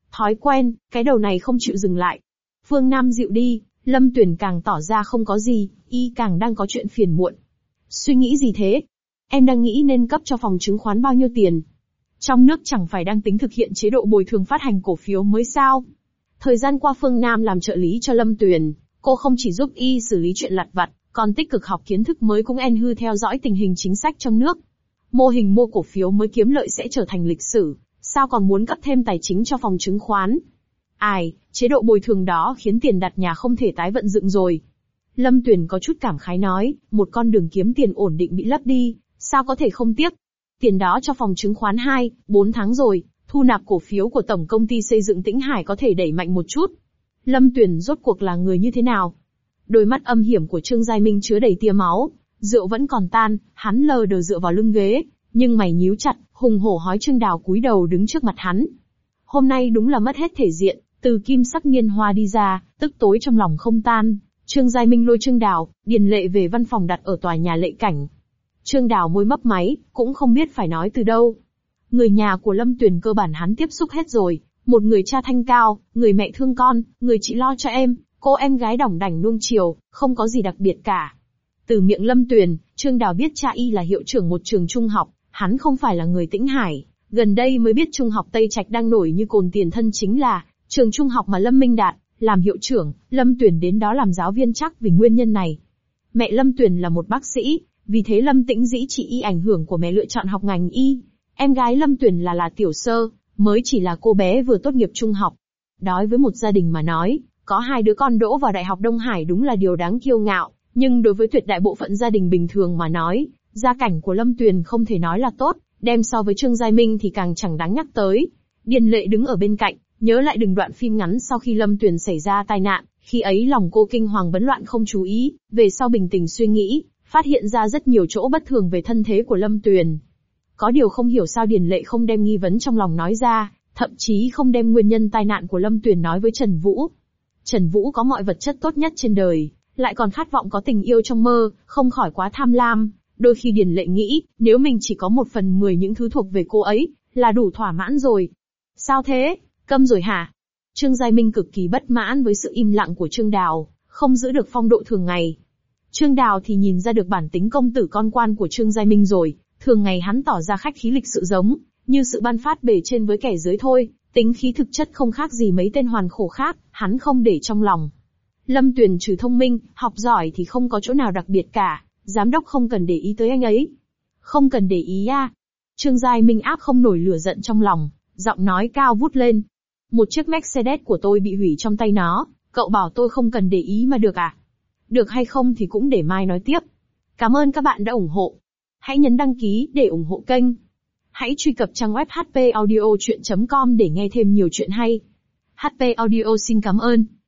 Thói quen, cái đầu này không chịu dừng lại. Phương Nam dịu đi, Lâm Tuyền càng tỏ ra không có gì, y càng đang có chuyện phiền muộn. Suy nghĩ gì thế? Em đang nghĩ nên cấp cho phòng chứng khoán bao nhiêu tiền. Trong nước chẳng phải đang tính thực hiện chế độ bồi thường phát hành cổ phiếu mới sao? Thời gian qua Phương Nam làm trợ lý cho Lâm Tuyền, cô không chỉ giúp y xử lý chuyện lặt vặt, còn tích cực học kiến thức mới cũng en hư theo dõi tình hình chính sách trong nước. Mô hình mua cổ phiếu mới kiếm lợi sẽ trở thành lịch sử, sao còn muốn cấp thêm tài chính cho phòng chứng khoán? Ai, chế độ bồi thường đó khiến tiền đặt nhà không thể tái vận dựng rồi. Lâm Tuyền có chút cảm khái nói, một con đường kiếm tiền ổn định bị lấp đi, sao có thể không tiếc? Tiền đó cho phòng chứng khoán hai, bốn tháng rồi, thu nạp cổ phiếu của tổng công ty xây dựng Tĩnh Hải có thể đẩy mạnh một chút. Lâm Tuyền rốt cuộc là người như thế nào? Đôi mắt âm hiểm của Trương Giai Minh chứa đầy tia máu, rượu vẫn còn tan, hắn lờ đờ dựa vào lưng ghế, nhưng mày nhíu chặt, hùng hổ hói Trương Đào cúi đầu đứng trước mặt hắn. Hôm nay đúng là mất hết thể diện, từ kim sắc niên hoa đi ra, tức tối trong lòng không tan. Trương Giai Minh lôi Trương Đào, Điền Lệ về văn phòng đặt ở tòa nhà Lệ Cảnh. Trương Đào môi mấp máy, cũng không biết phải nói từ đâu. Người nhà của Lâm Tuyền cơ bản hắn tiếp xúc hết rồi, một người cha thanh cao, người mẹ thương con, người chị lo cho em, cô em gái đỏng đảnh nuông chiều, không có gì đặc biệt cả. Từ miệng Lâm Tuyền, Trương Đào biết cha y là hiệu trưởng một trường trung học, hắn không phải là người Tĩnh Hải, gần đây mới biết trung học Tây Trạch đang nổi như cồn tiền thân chính là trường trung học mà Lâm Minh Đạt làm hiệu trưởng, Lâm Tuyền đến đó làm giáo viên chắc vì nguyên nhân này. Mẹ Lâm Tuyền là một bác sĩ, vì thế Lâm Tĩnh Dĩ chỉ y ảnh hưởng của mẹ lựa chọn học ngành y. Em gái Lâm Tuyền là là tiểu sơ, mới chỉ là cô bé vừa tốt nghiệp trung học. Đối với một gia đình mà nói, có hai đứa con đỗ vào Đại học Đông Hải đúng là điều đáng kiêu ngạo, nhưng đối với tuyệt đại bộ phận gia đình bình thường mà nói, gia cảnh của Lâm Tuyền không thể nói là tốt, đem so với Trương Giai Minh thì càng chẳng đáng nhắc tới. Điền Lệ đứng ở bên cạnh, nhớ lại từng đoạn phim ngắn sau khi Lâm Tuyền xảy ra tai nạn, khi ấy lòng cô kinh hoàng bấn loạn không chú ý, về sau bình tĩnh suy nghĩ, phát hiện ra rất nhiều chỗ bất thường về thân thế của Lâm Tuyền. Có điều không hiểu sao Điền Lệ không đem nghi vấn trong lòng nói ra, thậm chí không đem nguyên nhân tai nạn của Lâm Tuyền nói với Trần Vũ. Trần Vũ có mọi vật chất tốt nhất trên đời, lại còn khát vọng có tình yêu trong mơ, không khỏi quá tham lam. Đôi khi Điền Lệ nghĩ, nếu mình chỉ có một phần mười những thứ thuộc về cô ấy, là đủ thỏa mãn rồi. Sao thế? Câm rồi hả? Trương Giai Minh cực kỳ bất mãn với sự im lặng của Trương Đào, không giữ được phong độ thường ngày. Trương Đào thì nhìn ra được bản tính công tử con quan của Trương Giai Minh rồi, thường ngày hắn tỏ ra khách khí lịch sự giống, như sự ban phát bề trên với kẻ dưới thôi, tính khí thực chất không khác gì mấy tên hoàn khổ khác, hắn không để trong lòng. Lâm Tuyền trừ thông minh, học giỏi thì không có chỗ nào đặc biệt cả, giám đốc không cần để ý tới anh ấy. Không cần để ý à? Trương Giai Minh áp không nổi lửa giận trong lòng, giọng nói cao vút lên. Một chiếc Mercedes của tôi bị hủy trong tay nó, cậu bảo tôi không cần để ý mà được à? Được hay không thì cũng để mai nói tiếp. Cảm ơn các bạn đã ủng hộ. Hãy nhấn đăng ký để ủng hộ kênh. Hãy truy cập trang web h p audio chuyện chấm com để nghe thêm nhiều chuyện hay. hát pê Audio xin cảm ơn.